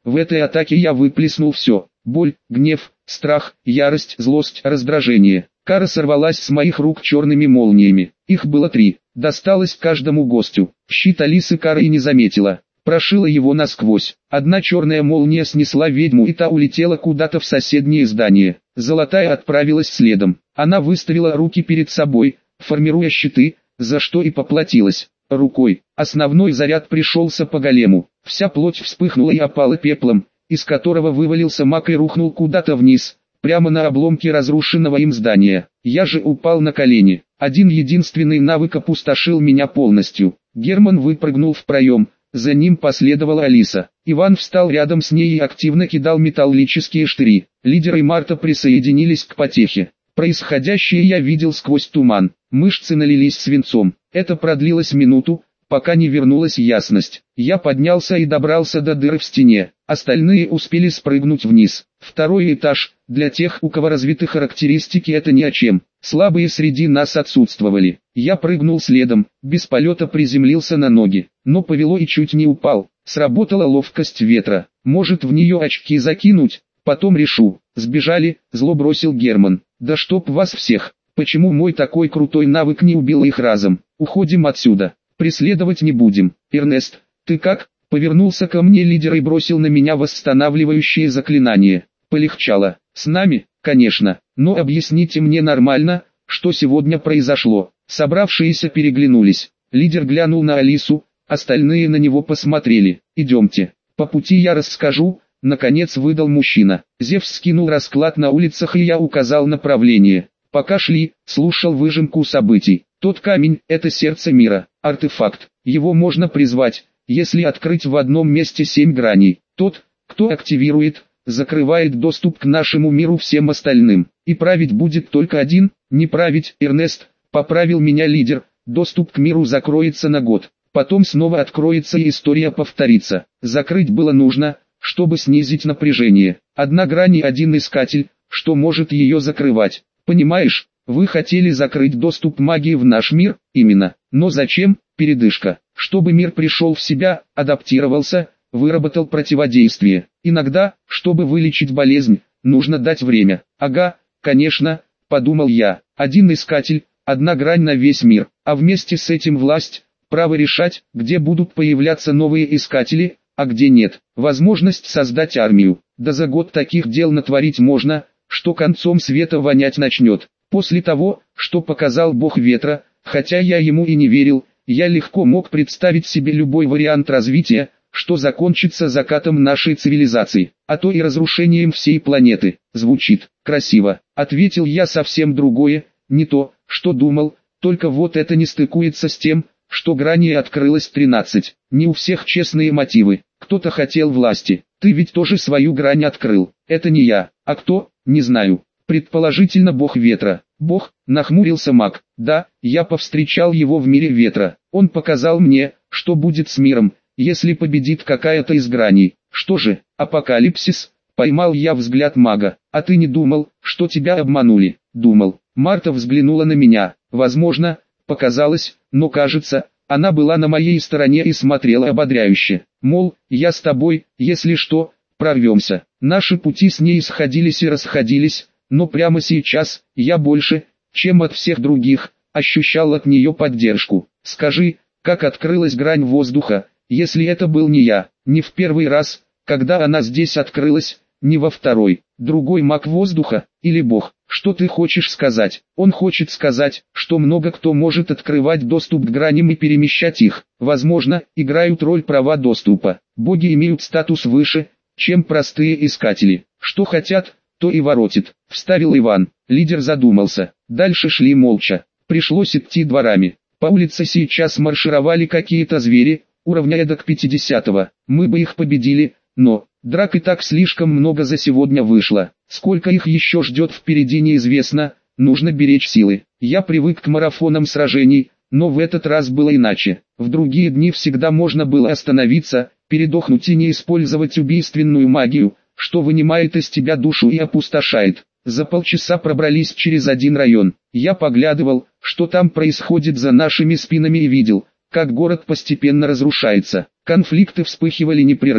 В этой атаке я выплеснул все: боль, гнев, страх, ярость, злость, раздражение. Кара сорвалась с моих рук черными молниями. Их было три. Досталось каждому гостю. Щит Алисы Кара и не заметила. Прошила его насквозь. Одна черная молния снесла ведьму, и та улетела куда-то в соседнее здание. Золотая отправилась следом. Она выставила руки перед собой, формируя щиты, за что и поплатилась. Рукой. Основной заряд пришелся по голему. Вся плоть вспыхнула и опала пеплом, из которого вывалился маг и рухнул куда-то вниз, прямо на обломки разрушенного им здания. Я же упал на колени. Один единственный навык опустошил меня полностью. Герман выпрыгнул в проем, за ним последовала Алиса. Иван встал рядом с ней и активно кидал металлические штыри. Лидер и Марта присоединились к потехе. Происходящее я видел сквозь туман. Мышцы налились свинцом. Это продлилось минуту, пока не вернулась ясность. Я поднялся и добрался до дыры в стене. Остальные успели спрыгнуть вниз. Второй этаж. Для тех, у кого развиты характеристики, это ни о чем. Слабые среди нас отсутствовали. Я прыгнул следом, без полета приземлился на ноги, но повело и чуть не упал. Сработала ловкость ветра. Может, в нее очки закинуть? Потом решу. Сбежали, зло бросил Герман. Да чтоб вас всех. Почему мой такой крутой навык не убил их разом? Уходим отсюда. Преследовать не будем. Эрнест, ты как? Повернулся ко мне лидер и бросил на меня восстанавливающее заклинание. Полегчало. С нами, конечно. Но объясните мне нормально, что сегодня произошло. Собравшиеся переглянулись. Лидер глянул на Алису, остальные на него посмотрели. Идемте. По пути я расскажу. Наконец выдал мужчина. Зевс скинул расклад на улицах, и я указал направление. Пока шли, слушал выжимку событий. Тот камень – это сердце мира, артефакт. Его можно призвать, если открыть в одном месте семь граней. Тот, кто активирует, закрывает доступ к нашему миру всем остальным. И править будет только один, не править, Эрнест, поправил меня лидер. Доступ к миру закроется на год. Потом снова откроется и история повторится. Закрыть было нужно, чтобы снизить напряжение. Одна грань и один искатель, что может ее закрывать. Понимаешь, вы хотели закрыть доступ магии в наш мир, именно. Но зачем? Передышка. Чтобы мир пришел в себя, адаптировался, выработал противодействие. Иногда, чтобы вылечить болезнь, нужно дать время. Ага, конечно, подумал я. Один искатель, одна грань на весь мир. А вместе с этим власть, право решать, где будут появляться новые искатели, а где нет. Возможность создать армию. Да за год таких дел натворить можно, что концом света вонять начнет. После того, что показал бог ветра, хотя я ему и не верил, я легко мог представить себе любой вариант развития, что закончится закатом нашей цивилизации, а то и разрушением всей планеты. Звучит красиво, ответил я. Совсем другое, не то, что думал, только вот это не стыкуется с тем, что граней открылось тринадцать. Не у всех честные мотивы. Кто-то хотел власти. Ты ведь тоже свою грань открыл. Это не я. А кто? Не знаю. Предположительно бог ветра. Бог, нахмурился маг. Да, я повстречал его в мире ветра. Он показал мне, что будет с миром, если победит какая-то из граней. Что же, апокалипсис? Поймал я взгляд мага. А ты не думал, что тебя обманули? Думал. Марта взглянула на меня. Возможно, показалось, но кажется, она была на моей стороне и смотрела ободряюще. Мол, я с тобой, если что, прорвемся. Наши пути с ней сходились и расходились, но прямо сейчас, я больше, чем от всех других, ощущал от нее поддержку. Скажи, как открылась грань воздуха, если это был не я, не в первый раз, когда она здесь открылась, не во второй. Другой маг воздуха, или бог, что ты хочешь сказать? Он хочет сказать, что много кто может открывать доступ к граням и перемещать их. Возможно, играют роль права доступа. Боги имеют статус выше, чем простые искатели. Что хотят, то и воротит. Вставил Иван. Лидер задумался. Дальше шли молча. Пришлось идти дворами. По улице сейчас маршировали какие-то звери, уровня эдак пятидесятого. Мы бы их победили, но... драк и так слишком много за сегодня вышло. Сколько их еще ждет впереди неизвестно, нужно беречь силы. Я привык к марафонам сражений, но в этот раз было иначе. В другие дни всегда можно было остановиться, передохнуть и не использовать убийственную магию, что вынимает из тебя душу и опустошает. За полчаса пробрались через один район. Я поглядывал, что там происходит за нашими спинами, и видел, как город постепенно разрушается. Конфликты вспыхивали непрерывно.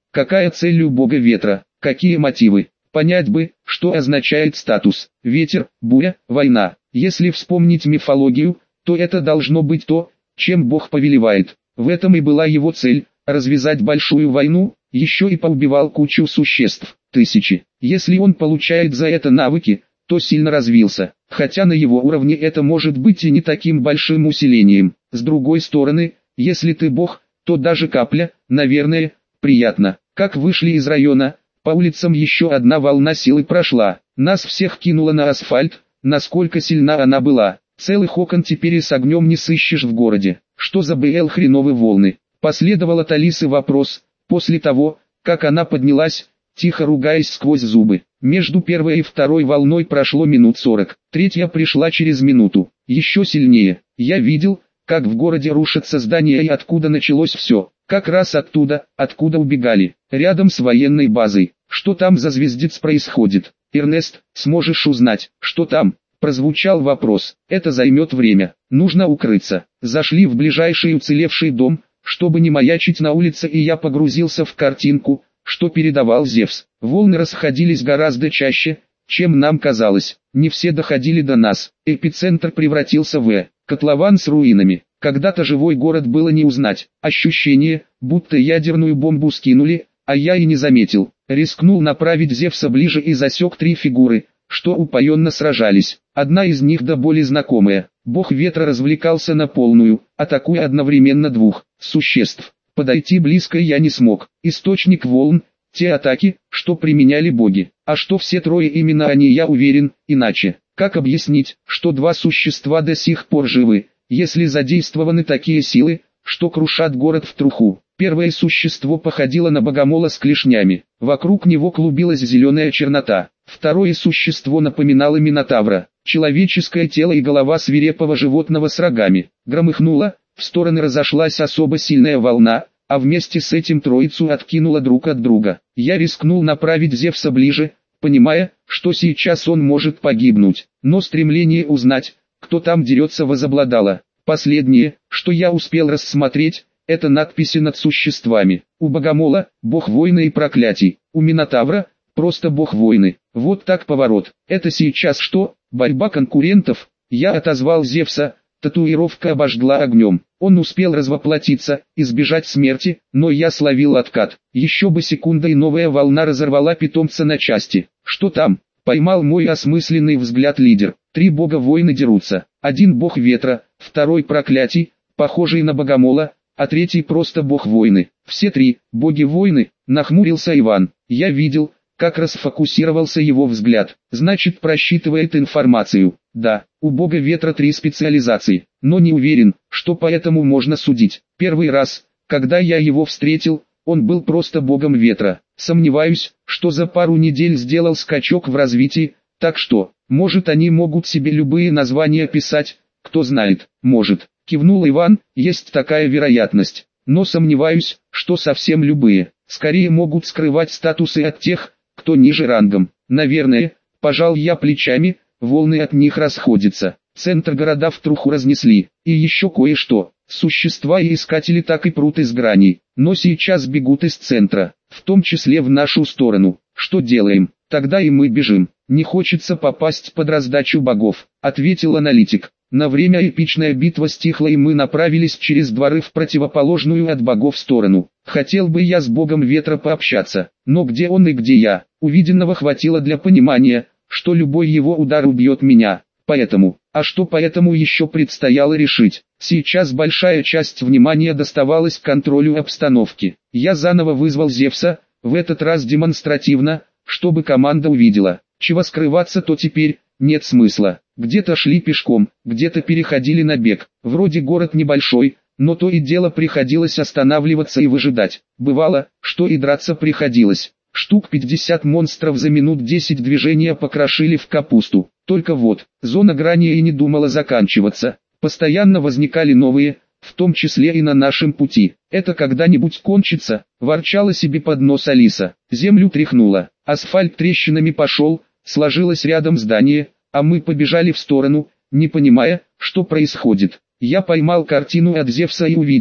Какая цель у бога ветра? Какие мотивы? Понять бы, что означает статус. Ветер, буря, война. Если вспомнить мифологию, то это должно быть то, чем бог повелевает. В этом и была его цель – развязать большую войну, еще и поубивал кучу существ, тысячи. Если он получает за это навыки, то сильно развился, хотя на его уровне это может быть и не таким большим усилением. С другой стороны, если ты бог, то даже капля, наверное, приятно. Как вышли из района, по улицам еще одна волна силы прошла. Нас всех кинуло на асфальт, насколько сильна она была. Целых окон теперь и с огнем не сыщешь в городе. Что за БЛ хреновые волны? Последовал от Алисы вопрос, после того, как она поднялась, тихо ругаясь сквозь зубы. Между первой и второй волной прошло минут сорок. Третья пришла через минуту. Еще сильнее. Я видел, как в городе рушатся здания и откуда началось все. Как раз оттуда, откуда убегали. Рядом с военной базой. Что там за звездец происходит? Эрнест, сможешь узнать, что там? Прозвучал вопрос. Это займет время. Нужно укрыться. Зашли в ближайший уцелевший дом, чтобы не маячить на улице, и я погрузился в картинку, что передавал Зевс. Волны расходились гораздо чаще, чем нам казалось. Не все доходили до нас. Эпицентр превратился в котлован с руинами. Когда-то живой город было не узнать. Ощущение, будто ядерную бомбу скинули, а я и не заметил. Рискнул направить Зевса ближе и засек три фигуры, что упоенно сражались. Одна из них до боли знакомая. Бог ветра развлекался на полную, атакуя одновременно двух существ. Подойти близко я не смог. Источник волн, те атаки, что применяли боги. А что все трое именно они, я уверен, иначе. Как объяснить, что два существа до сих пор живы, если задействованы такие силы, что крушат город в труху? Первое существо походило на богомола с клешнями. Вокруг него клубилась зеленая чернота. Второе существо напоминало минотавра. Человеческое тело и голова свирепого животного с рогами. Громыхнуло, в стороны разошлась особо сильная волна, а вместе с этим троицу откинуло друг от друга. Я рискнул направить Зевса ближе, понимая, что сейчас он может погибнуть. Но стремление узнать, кто там дерется, возобладало. Последнее, что я успел рассмотреть, это надписи над существами. У богомола – бог войны и проклятий. У минотавра – просто бог войны. Вот так поворот. Это сейчас что? Борьба конкурентов? Я отозвал Зевса, татуировка обожгла огнем. Он успел развоплотиться, избежать смерти, но я словил откат. Еще бы секунда, и новая волна разорвала питомца на части. Что там? Поймал мой осмысленный взгляд лидер. Три бога войны дерутся. Один бог ветра, второй проклятий, похожий на богомола, а третий просто бог войны. Все три боги войны, нахмурился Иван. Я видел, как расфокусировался его взгляд. Значит, просчитывает информацию. Да, у бога ветра три специализации, но не уверен, что поэтому можно судить. Первый раз, когда я его встретил, он был просто богом ветра. Сомневаюсь, что за пару недель сделал скачок в развитии, так что, может, они могут себе любые названия писать, кто знает, может. Кивнул Иван, есть такая вероятность, но сомневаюсь, что совсем любые. Скорее могут скрывать статусы от тех, кто ниже рангом. Наверное, пожал я плечами, волны от них расходятся. Центр города в труху разнесли. И еще кое-что. Существа и искатели так и прут из граней, но сейчас бегут из центра, в том числе в нашу сторону. Что делаем? Тогда и мы бежим. Не хочется попасть под раздачу богов, ответил аналитик. На время эпичная битва стихла, и мы направились через дворы в противоположную от богов сторону. Хотел бы я с богом ветра пообщаться, но где он и где я? Увиденного хватило для понимания, что любой его удар убьет меня. Поэтому, а что поэтому еще предстояло решить. Сейчас большая часть внимания доставалась контролю обстановки. Я заново вызвал Зевса, в этот раз демонстративно, чтобы команда увидела. Чего скрываться, то теперь нет смысла. Где-то шли пешком, где-то переходили на бег. Вроде город небольшой, но то и дело приходилось останавливаться и выжидать. Бывало, что и драться приходилось. Штук пятьдесят монстров за минут десять движения покрошили в капусту. Только вот, зона грани и не думала заканчиваться. Постоянно возникали новые, в том числе и на нашем пути. Это когда-нибудь кончится, ворчала себе под нос Алиса. Землю тряхнула, асфальт трещинами пошел, сложилось рядом здание, а мы побежали в сторону, не понимая, что происходит. Я поймал картину от Зевса и увидел,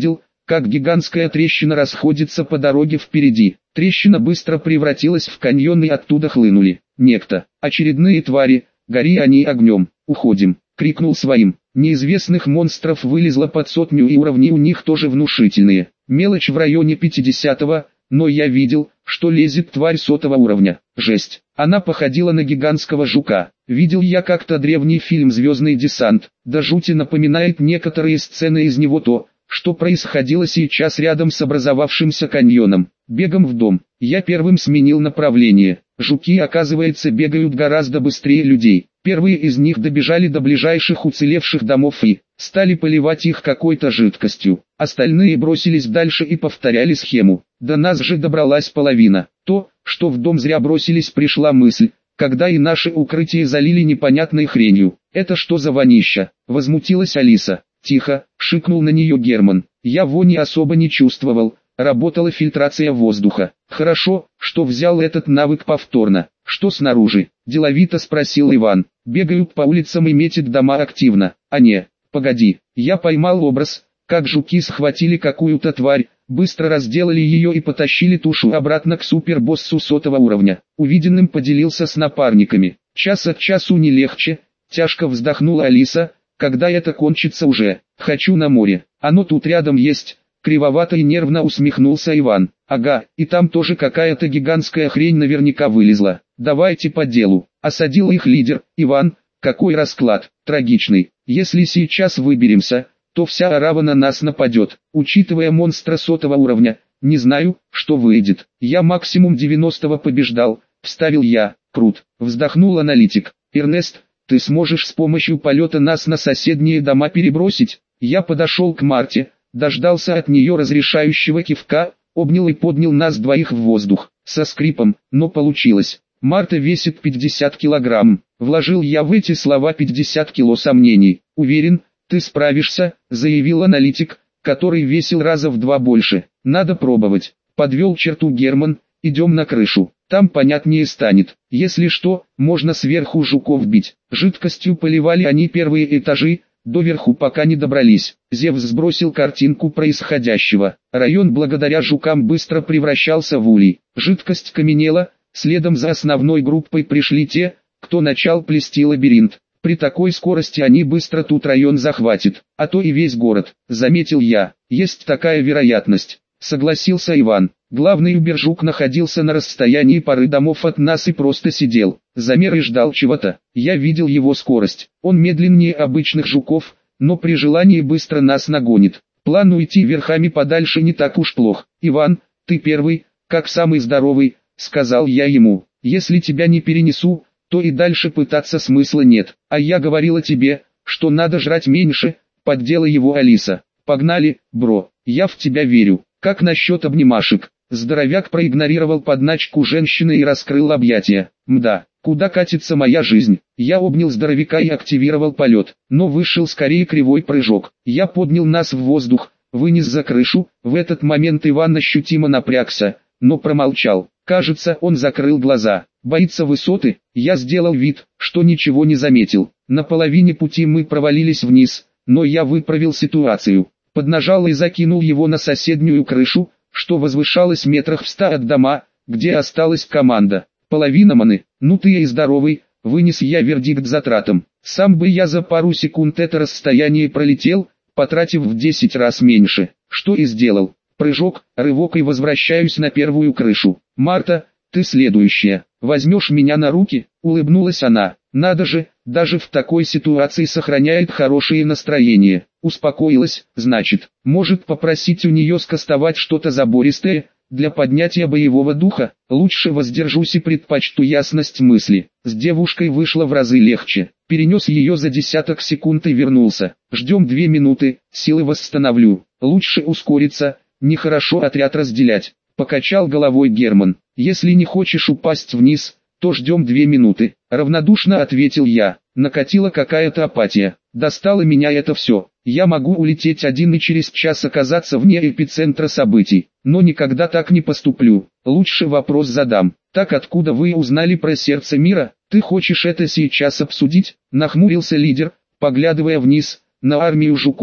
как гигантская трещина расходится по дороге впереди. Трещина быстро превратилась в каньон, и оттуда хлынули некто. Очередные твари, гори они огнем. Уходим, крикнул своим. Неизвестных монстров вылезло под сотню, и уровни у них тоже внушительные. Мелочь в районе пятидесятого, но я видел, что лезет тварь сотого уровня. Жесть. Она походила на гигантского жука. Видел я как-то древний фильм «Звездный десант», да жути напоминает некоторые сцены из него то, что происходило сейчас рядом с образовавшимся каньоном. Бегом в дом. Я первым сменил направление. Жуки, оказывается, бегают гораздо быстрее людей. Первые из них добежали до ближайших уцелевших домов и стали поливать их какой-то жидкостью. Остальные бросились дальше и повторяли схему. До нас же добралась половина. То, что в дом зря бросились, пришла мысль, когда и наши укрытия залили непонятной хренью. «Это что за вонища?» — возмутилась Алиса. «Тихо», — шикнул на нее Герман. Я вони особо не чувствовал, работала фильтрация воздуха. «Хорошо, что взял этот навык повторно. Что снаружи?» — деловито спросил Иван. «Бегают по улицам и метят дома активно». «А не, погоди, я поймал образ, как жуки схватили какую-то тварь, быстро разделали ее и потащили тушу обратно к супербоссу сотого уровня». Увиденным поделился с напарниками. «Час от часу не легче», — тяжко вздохнула Алиса. «Когда это кончится уже? Хочу на море. Оно тут рядом есть». Кривовато и нервно усмехнулся Иван. «Ага, и там тоже какая-то гигантская хрень наверняка вылезла. Давайте по делу». Осадил их лидер. «Иван, какой расклад? Трагичный. Если сейчас выберемся, то вся арава на нас нападет. Учитывая монстра сотого уровня, не знаю, что выйдет. Я максимум девяностого побеждал», — вставил я. «Крут», — вздохнул аналитик. «Эрнест, ты сможешь с помощью полета нас на соседние дома перебросить?» Я подошел к Марте, дождался от нее разрешающего кивка, обнял и поднял нас двоих в воздух. Со скрипом, но получилось. Марта весит пятьдесят килограмм. Вложил я в эти слова пятьдесят кило сомнений. «Уверен, ты справишься», — заявил аналитик, который весил раза в два больше. «Надо пробовать». Подвел черту Герман. «Идем на крышу. Там понятнее станет. Если что, можно сверху жуков бить». Жидкостью поливали они первые этажи, доверху пока не добрались. Зевс сбросил картинку происходящего. Район благодаря жукам быстро превращался в улей. Жидкость каменела, следом за основной группой пришли те, кто начал плести лабиринт. При такой скорости они быстро тут район захватят, а то и весь город, заметил я. Есть такая вероятность, согласился Иван. Главный убержук находился на расстоянии пары домов от нас и просто сидел, замер и ждал чего-то. Я видел его скорость. Он медленнее обычных жуков, но при желании быстро нас нагонит. План уйти верхами подальше не так уж плох. «Иван, ты первый, как самый здоровый», — сказал я ему. «Если тебя не перенесу, то и дальше пытаться смысла нет. А я говорила тебе, что надо жрать меньше», — поддела его Алиса. «Погнали, бро, я в тебя верю. Как насчет обнимашек?» Здоровяк проигнорировал подначку женщины и раскрыл объятия. «Мда, куда катится моя жизнь?» Я обнял здоровяка и активировал полет, но вышел скорее кривой прыжок. Я поднял нас в воздух, вынес за крышу. В этот момент Иван ощутимо напрягся, но промолчал. Кажется, он закрыл глаза. Боится высоты. Я сделал вид, что ничего не заметил. На половине пути мы провалились вниз, но я выправил ситуацию. Поднажал и закинул его на соседнюю крышу, что возвышалось метрах в ста от дома, где осталась команда. «Половина маны, ну ты и здоровый», — вынес я вердикт затратам. Сам бы я за пару секунд это расстояние пролетел, потратив в десять раз меньше. Что и сделал. Прыжок, рывок и возвращаюсь на первую крышу. «Марта, ты следующая. Возьмешь меня на руки?» — улыбнулась она. «Надо же, даже в такой ситуации сохраняет хорошее настроение». Успокоилась, значит, может попросить у нее скастовать что-то забористое, для поднятия боевого духа. Лучше воздержусь и предпочту ясность мысли. С девушкой вышло в разы легче. Перенес ее за десяток секунд и вернулся. Ждем две минуты, силы восстановлю. Лучше ускориться, нехорошо отряд разделять. Покачал головой Герман. Если не хочешь упасть вниз, то ждем две минуты. Равнодушно ответил я. Накатила какая-то апатия. Достало меня это все. Я могу улететь один и через час оказаться вне эпицентра событий, но никогда так не поступлю. Лучше вопрос задам. Так откуда вы узнали про сердце мира? Ты хочешь это сейчас обсудить? Нахмурился лидер, поглядывая вниз, на армию жуков,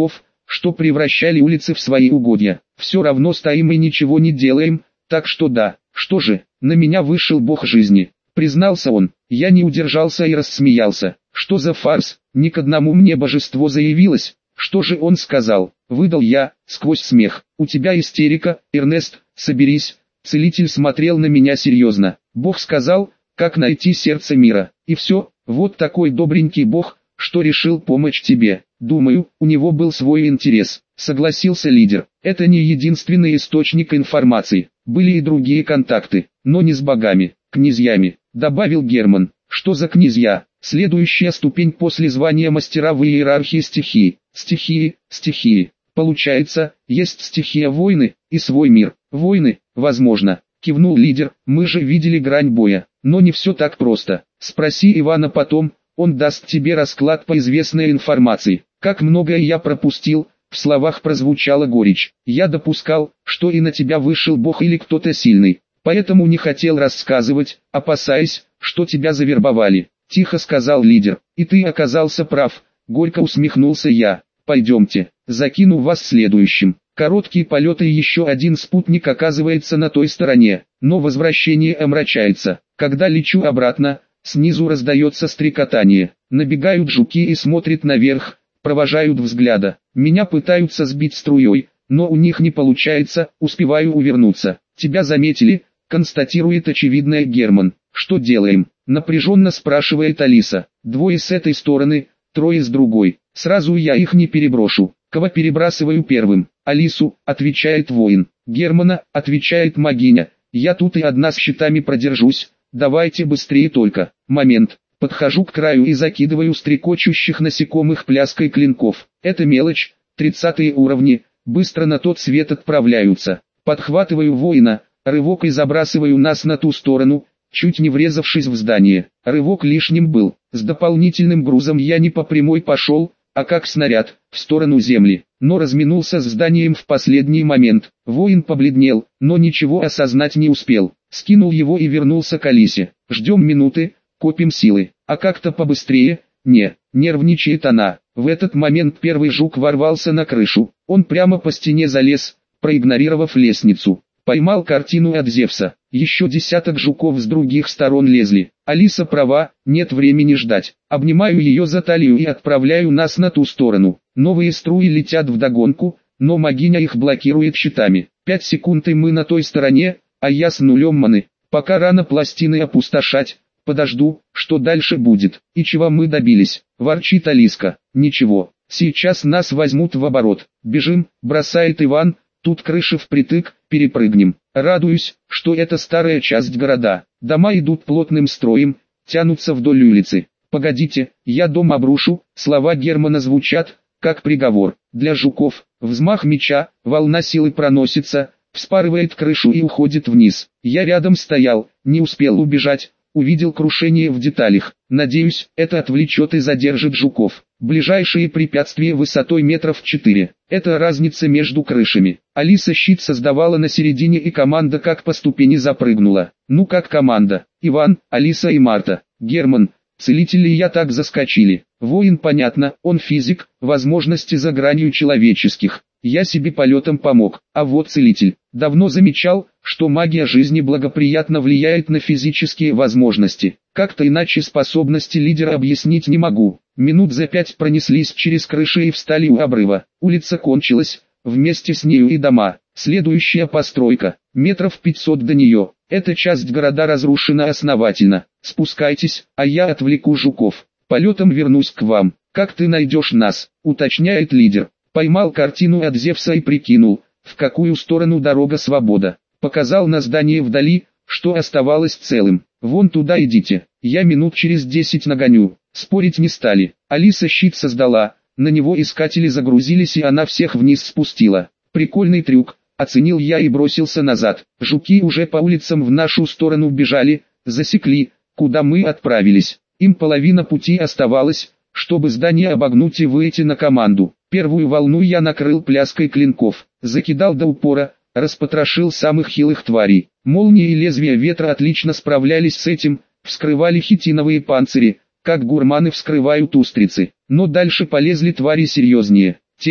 что превращали улицы в свои угодья. Все равно стоим и ничего не делаем, так что да, что же, на меня вышел бог жизни, признался он. Я не удержался и рассмеялся. Что за фарс, ни к одному мне божество заявилось. Что же он сказал? Выдал я, сквозь смех. У тебя истерика, Эрнест, соберись. Целитель смотрел на меня серьезно. Бог сказал, как найти сердце мира. И все, вот такой добренький Бог, что решил помочь тебе. Думаю, у него был свой интерес, согласился лидер. Это не единственный источник информации. Были и другие контакты, но не с богами, князьями, добавил Герман. Что за князья? Следующая ступень после звания мастера в иерархии стихии. Стихии, стихии. Получается, есть стихия войны и свой мир. Войны, возможно, кивнул лидер. Мы же видели грань боя, но не все так просто. Спроси Ивана потом, он даст тебе расклад по известной информации. Как многое я пропустил, в словах прозвучала горечь. Я допускал, что и на тебя вышел Бог или кто-то сильный, поэтому не хотел рассказывать, опасаясь, что тебя завербовали. Тихо сказал лидер. И ты оказался прав, горько усмехнулся я. Пойдемте, закину вас следующим. Короткие полеты и еще один спутник оказывается на той стороне, но возвращение омрачается. Когда лечу обратно, снизу раздается стрекотание. Набегают жуки и смотрят наверх, провожают взгляда. Меня пытаются сбить струей, но у них не получается, успеваю увернуться. Тебя заметили, констатирует очевидное Герман. Что делаем? Напряженно спрашивает Алиса. Двое с этой стороны, трое с другой. Сразу я их не переброшу. Кого перебрасываю первым? Алису, отвечает воин. Германа, отвечает магиня. Я тут и одна с щитами продержусь. Давайте быстрее только. Момент. Подхожу к краю и закидываю стрекочущих насекомых пляской клинков. Это мелочь, тридцатые уровни, быстро на тот свет отправляются. Подхватываю воина, рывок и забрасываю нас на ту сторону, чуть не врезавшись в здание. Рывок лишним был. С дополнительным грузом я не по прямой пошел, а как снаряд, в сторону земли, но разминулся с зданием в последний момент. Воин побледнел, но ничего осознать не успел. Скинул его и вернулся к Алисе. Ждем минуты, копим силы. А как-то побыстрее? Не, нервничает она. В этот момент первый жук ворвался на крышу. Он прямо по стене залез, проигнорировав лестницу. Поймал картину от Зевса. Еще десяток жуков с других сторон лезли. Алиса права, нет времени ждать. Обнимаю ее за талию и отправляю нас на ту сторону. Новые струи летят вдогонку, но магиня их блокирует щитами. Пять секунд и мы на той стороне, а я с нулем маны. Пока рано пластины опустошать. Подожду, что дальше будет. И чего мы добились? Ворчит Алиска. Ничего, сейчас нас возьмут в оборот. Бежим, бросает Иван. Тут крыша впритык, перепрыгнем. Радуюсь, что это старая часть города. Дома идут плотным строем, тянутся вдоль улицы. Погодите, я дом обрушу. Слова Германа звучат, как приговор. Для жуков, взмах меча, волна силы проносится, вспарывает крышу и уходит вниз. Я рядом стоял, не успел убежать, увидел крушение в деталях. Надеюсь, это отвлечет и задержит жуков. Ближайшие препятствия высотой метров четыре. Это разница между крышами. Алиса щит создавала на середине и команда как по ступени запрыгнула. Ну как команда? Иван, Алиса и Марта. Герман, целители я так заскочили. Воин понятно, он физик, возможности за гранью человеческих. Я себе полетом помог. А вот целитель. Давно замечал, что магия жизни благоприятно влияет на физические возможности. Как-то иначе способности лидера объяснить не могу. Минут за пять пронеслись через крыши и встали у обрыва. Улица кончилась, вместе с нею и дома. Следующая постройка, метров пятьсот до нее. Эта часть города разрушена основательно. Спускайтесь, а я отвлеку жуков. Полетом вернусь к вам. Как ты найдешь нас, уточняет лидер. Поймал картину от Зевса и прикинул, в какую сторону дорога свобода. Показал на здание вдали, что оставалось целым. Вон туда идите, я минут через десять нагоню. Спорить не стали. Алиса щит создала, на него искатели загрузились и она всех вниз спустила. Прикольный трюк, оценил я и бросился назад. Жуки уже по улицам в нашу сторону бежали, засекли, куда мы отправились. Им половина пути оставалась, чтобы здание обогнуть и выйти на команду. Первую волну я накрыл пляской клинков, закидал до упора, распотрошил самых хилых тварей. Молнии и лезвия ветра отлично справлялись с этим, вскрывали хитиновые панцири, как гурманы вскрывают устрицы. Но дальше полезли твари серьезнее, те,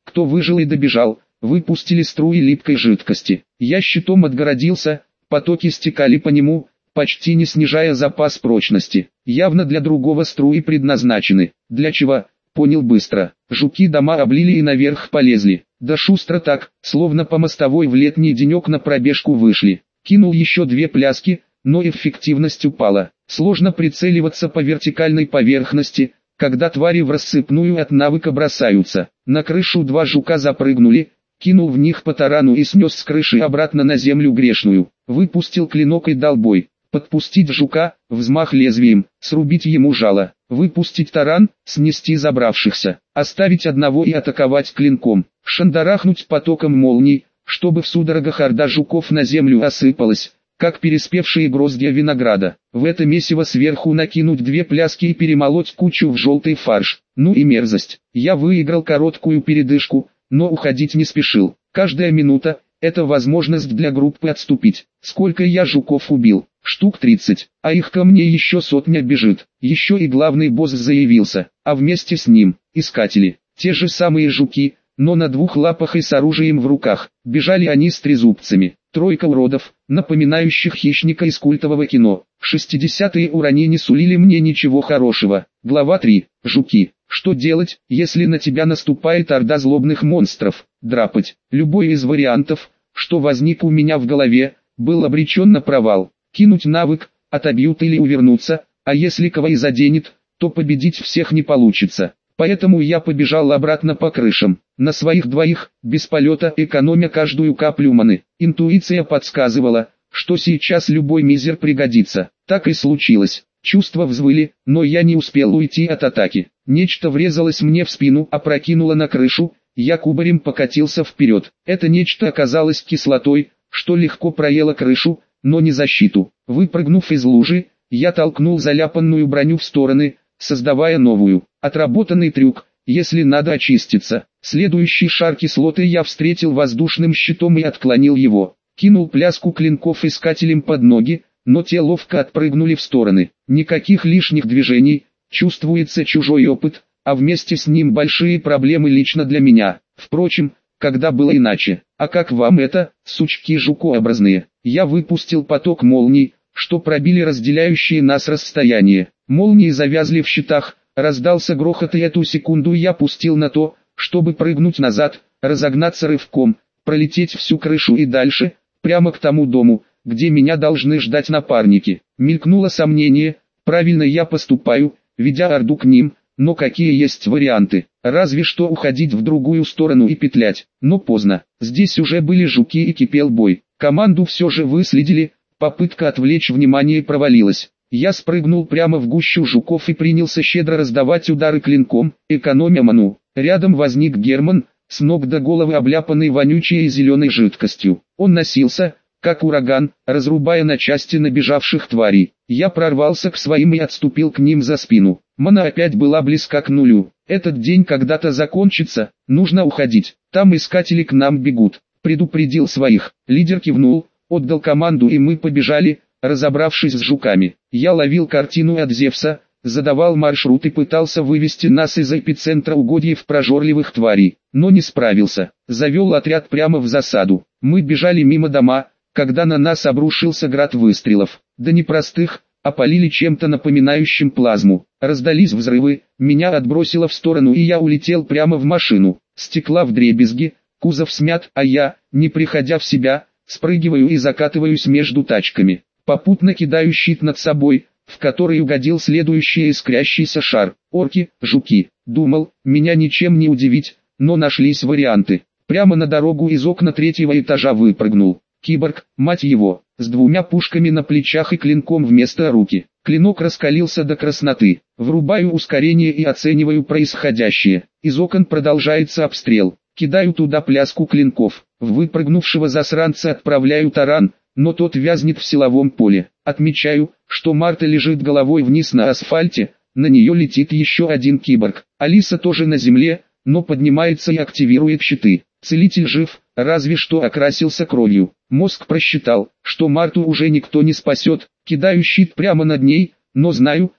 Кто выжил и добежал, выпустили струи липкой жидкости. Я щитом отгородился, потоки стекали по нему, почти не снижая запас прочности. Явно для другого струи предназначены. Для чего? Понял быстро. Жуки дома облили и наверх полезли. Да шустро так, словно по мостовой в летний денек на пробежку вышли. Кинул еще две пляски, но эффективность упала. Сложно прицеливаться по вертикальной поверхности, когда твари в рассыпную от навыка бросаются. На крышу два жука запрыгнули, кинул в них по тарану и снес с крыши обратно на землю грешную. Выпустил клинок и дал бой. Подпустить жука, взмах лезвием, срубить ему жало. Выпустить таран, снести забравшихся. Оставить одного и атаковать клинком. Шандарахнуть потоком молний, чтобы в судорогах орда жуков на землю осыпалась, как переспевшие гроздья винограда. В это месиво сверху накинуть две пляски и перемолоть кучу в желтый фарш. Ну и мерзость. Я выиграл короткую передышку, но уходить не спешил. Каждая минута – это возможность для группы отступить. Сколько я жуков убил? Штук тридцать. А их ко мне еще сотня бежит. Еще и главный босс заявился, а вместе с ним – искатели. Те же самые жуки, но на двух лапах и с оружием в руках. Бежали они с трезубцами. Тройка уродов, напоминающих хищника из культового кино. Шестидесятые урони не сулили мне ничего хорошего. Глава три. Жуки. Что делать, если на тебя наступает орда злобных монстров? Драпать. Любой из вариантов, что возник у меня в голове, был обречен на провал. Кинуть навык, отобьют или увернуться, а если кого и заденет, то победить всех не получится. Поэтому я побежал обратно по крышам, на своих двоих, без полета, экономя каждую каплю маны. Интуиция подсказывала, что сейчас любой мизер пригодится. Так и случилось. Чувства взвыли, но я не успел уйти от атаки. Нечто врезалось мне в спину, опрокинуло на крышу, я кубарем покатился вперед. Это нечто оказалось кислотой, что легко проело крышу, но не защиту. Выпрыгнув из лужи, я толкнул заляпанную броню в стороны, создавая новую. Отработанный трюк, если надо очиститься. Следующий шар кислоты я встретил воздушным щитом и отклонил его. Кинул пляску клинков искателям под ноги, но те ловко отпрыгнули в стороны. Никаких лишних движений, чувствуется чужой опыт, а вместе с ним большие проблемы лично для меня. Впрочем, когда было иначе. А как вам это, сучки жукообразные? Я выпустил поток молний, что пробили разделяющие нас расстояние. Молнии завязли в щитах, раздался грохот, и эту секунду я пустил на то, чтобы прыгнуть назад, разогнаться рывком, пролететь всю крышу и дальше, прямо к тому дому, где меня должны ждать напарники. Мелькнуло сомнение, правильно я поступаю, ведя орду к ним, но какие есть варианты? Разве что уходить в другую сторону и петлять. Но поздно, здесь уже были жуки и кипел бой. Команду все же выследили, попытка отвлечь внимание провалилась. Я спрыгнул прямо в гущу жуков и принялся щедро раздавать удары клинком, экономя ману. Рядом возник Герман, с ног до головы обляпанный вонючей и зеленой жидкостью. Он носился, как ураган, разрубая на части набежавших тварей. Я прорвался к своим и отступил к ним за спину. Мана опять была близка к нулю. Этот день когда-то закончится, нужно уходить. Там искатели к нам бегут. Предупредил своих. Лидер кивнул, отдал команду, и мы побежали, разобравшись с жуками. Я ловил картину от Зевса, задавал маршрут и пытался вывести нас из эпицентра угодьев прожорливых тварей, но не справился. Завел отряд прямо в засаду. Мы бежали мимо дома, когда на нас обрушился град выстрелов. Да не простых, а полили чем-то напоминающим плазму. Раздались взрывы, меня отбросило в сторону, и я улетел прямо в машину. Стекла вдребезги, кузов смят, а я, не приходя в себя, спрыгиваю и закатываюсь между тачками. Попутно кидаю щит над собой, в который угодил следующий искрящийся шар. Орки, жуки. Думал, меня ничем не удивить, но нашлись варианты. Прямо на дорогу из окна третьего этажа выпрыгнул. Киборг, мать его, с двумя пушками на плечах и клинком вместо руки. Клинок раскалился до красноты. Врубаю ускорение и оцениваю происходящее. Из окон продолжается обстрел. Кидаю туда пляску клинков. В выпрыгнувшего засранца отправляю таран, но тот вязнет в силовом поле. Отмечаю, что Марта лежит головой вниз на асфальте, на нее летит еще один киборг. Алиса тоже на земле, но поднимается и активирует щиты. Целитель жив, разве что окрасился кровью. Мозг просчитал, что Марту уже никто не спасет. Кидаю щит прямо над ней, но знаю,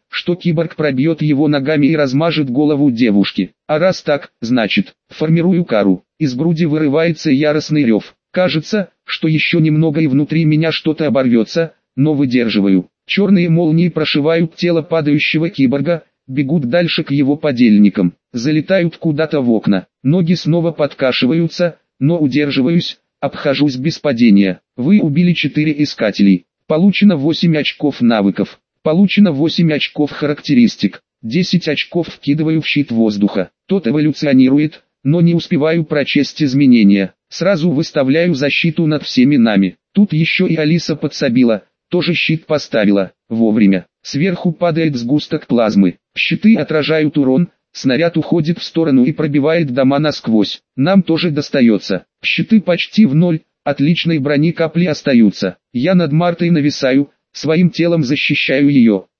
что киборг пробьет его ногами и размажет голову девушки. А раз так, значит, формирую кару. Из груди вырывается яростный рев. Кажется, что еще немного и внутри меня что-то оборвется, но выдерживаю. Черные молнии прошивают тело падающего киборга, бегут дальше к его подельникам, залетают куда-то в окна. Ноги снова подкашиваются, но удерживаюсь, обхожусь без падения. Вы убили четыре искателей. Получено восемь очков навыков. Получено восемь очков характеристик. десять очков вкидываю в щит воздуха. Тот эволюционирует, но не успеваю прочесть изменения. Сразу выставляю защиту над всеми нами. Тут еще и Алиса подсобила, тоже щит поставила. Вовремя. Сверху падает сгусток плазмы. Щиты отражают урон, снаряд уходит в сторону и пробивает дома насквозь. Нам тоже достается. Щиты почти в ноль, отличной брони капли остаются. Я над Мартой нависаю, своим телом защищаю ее.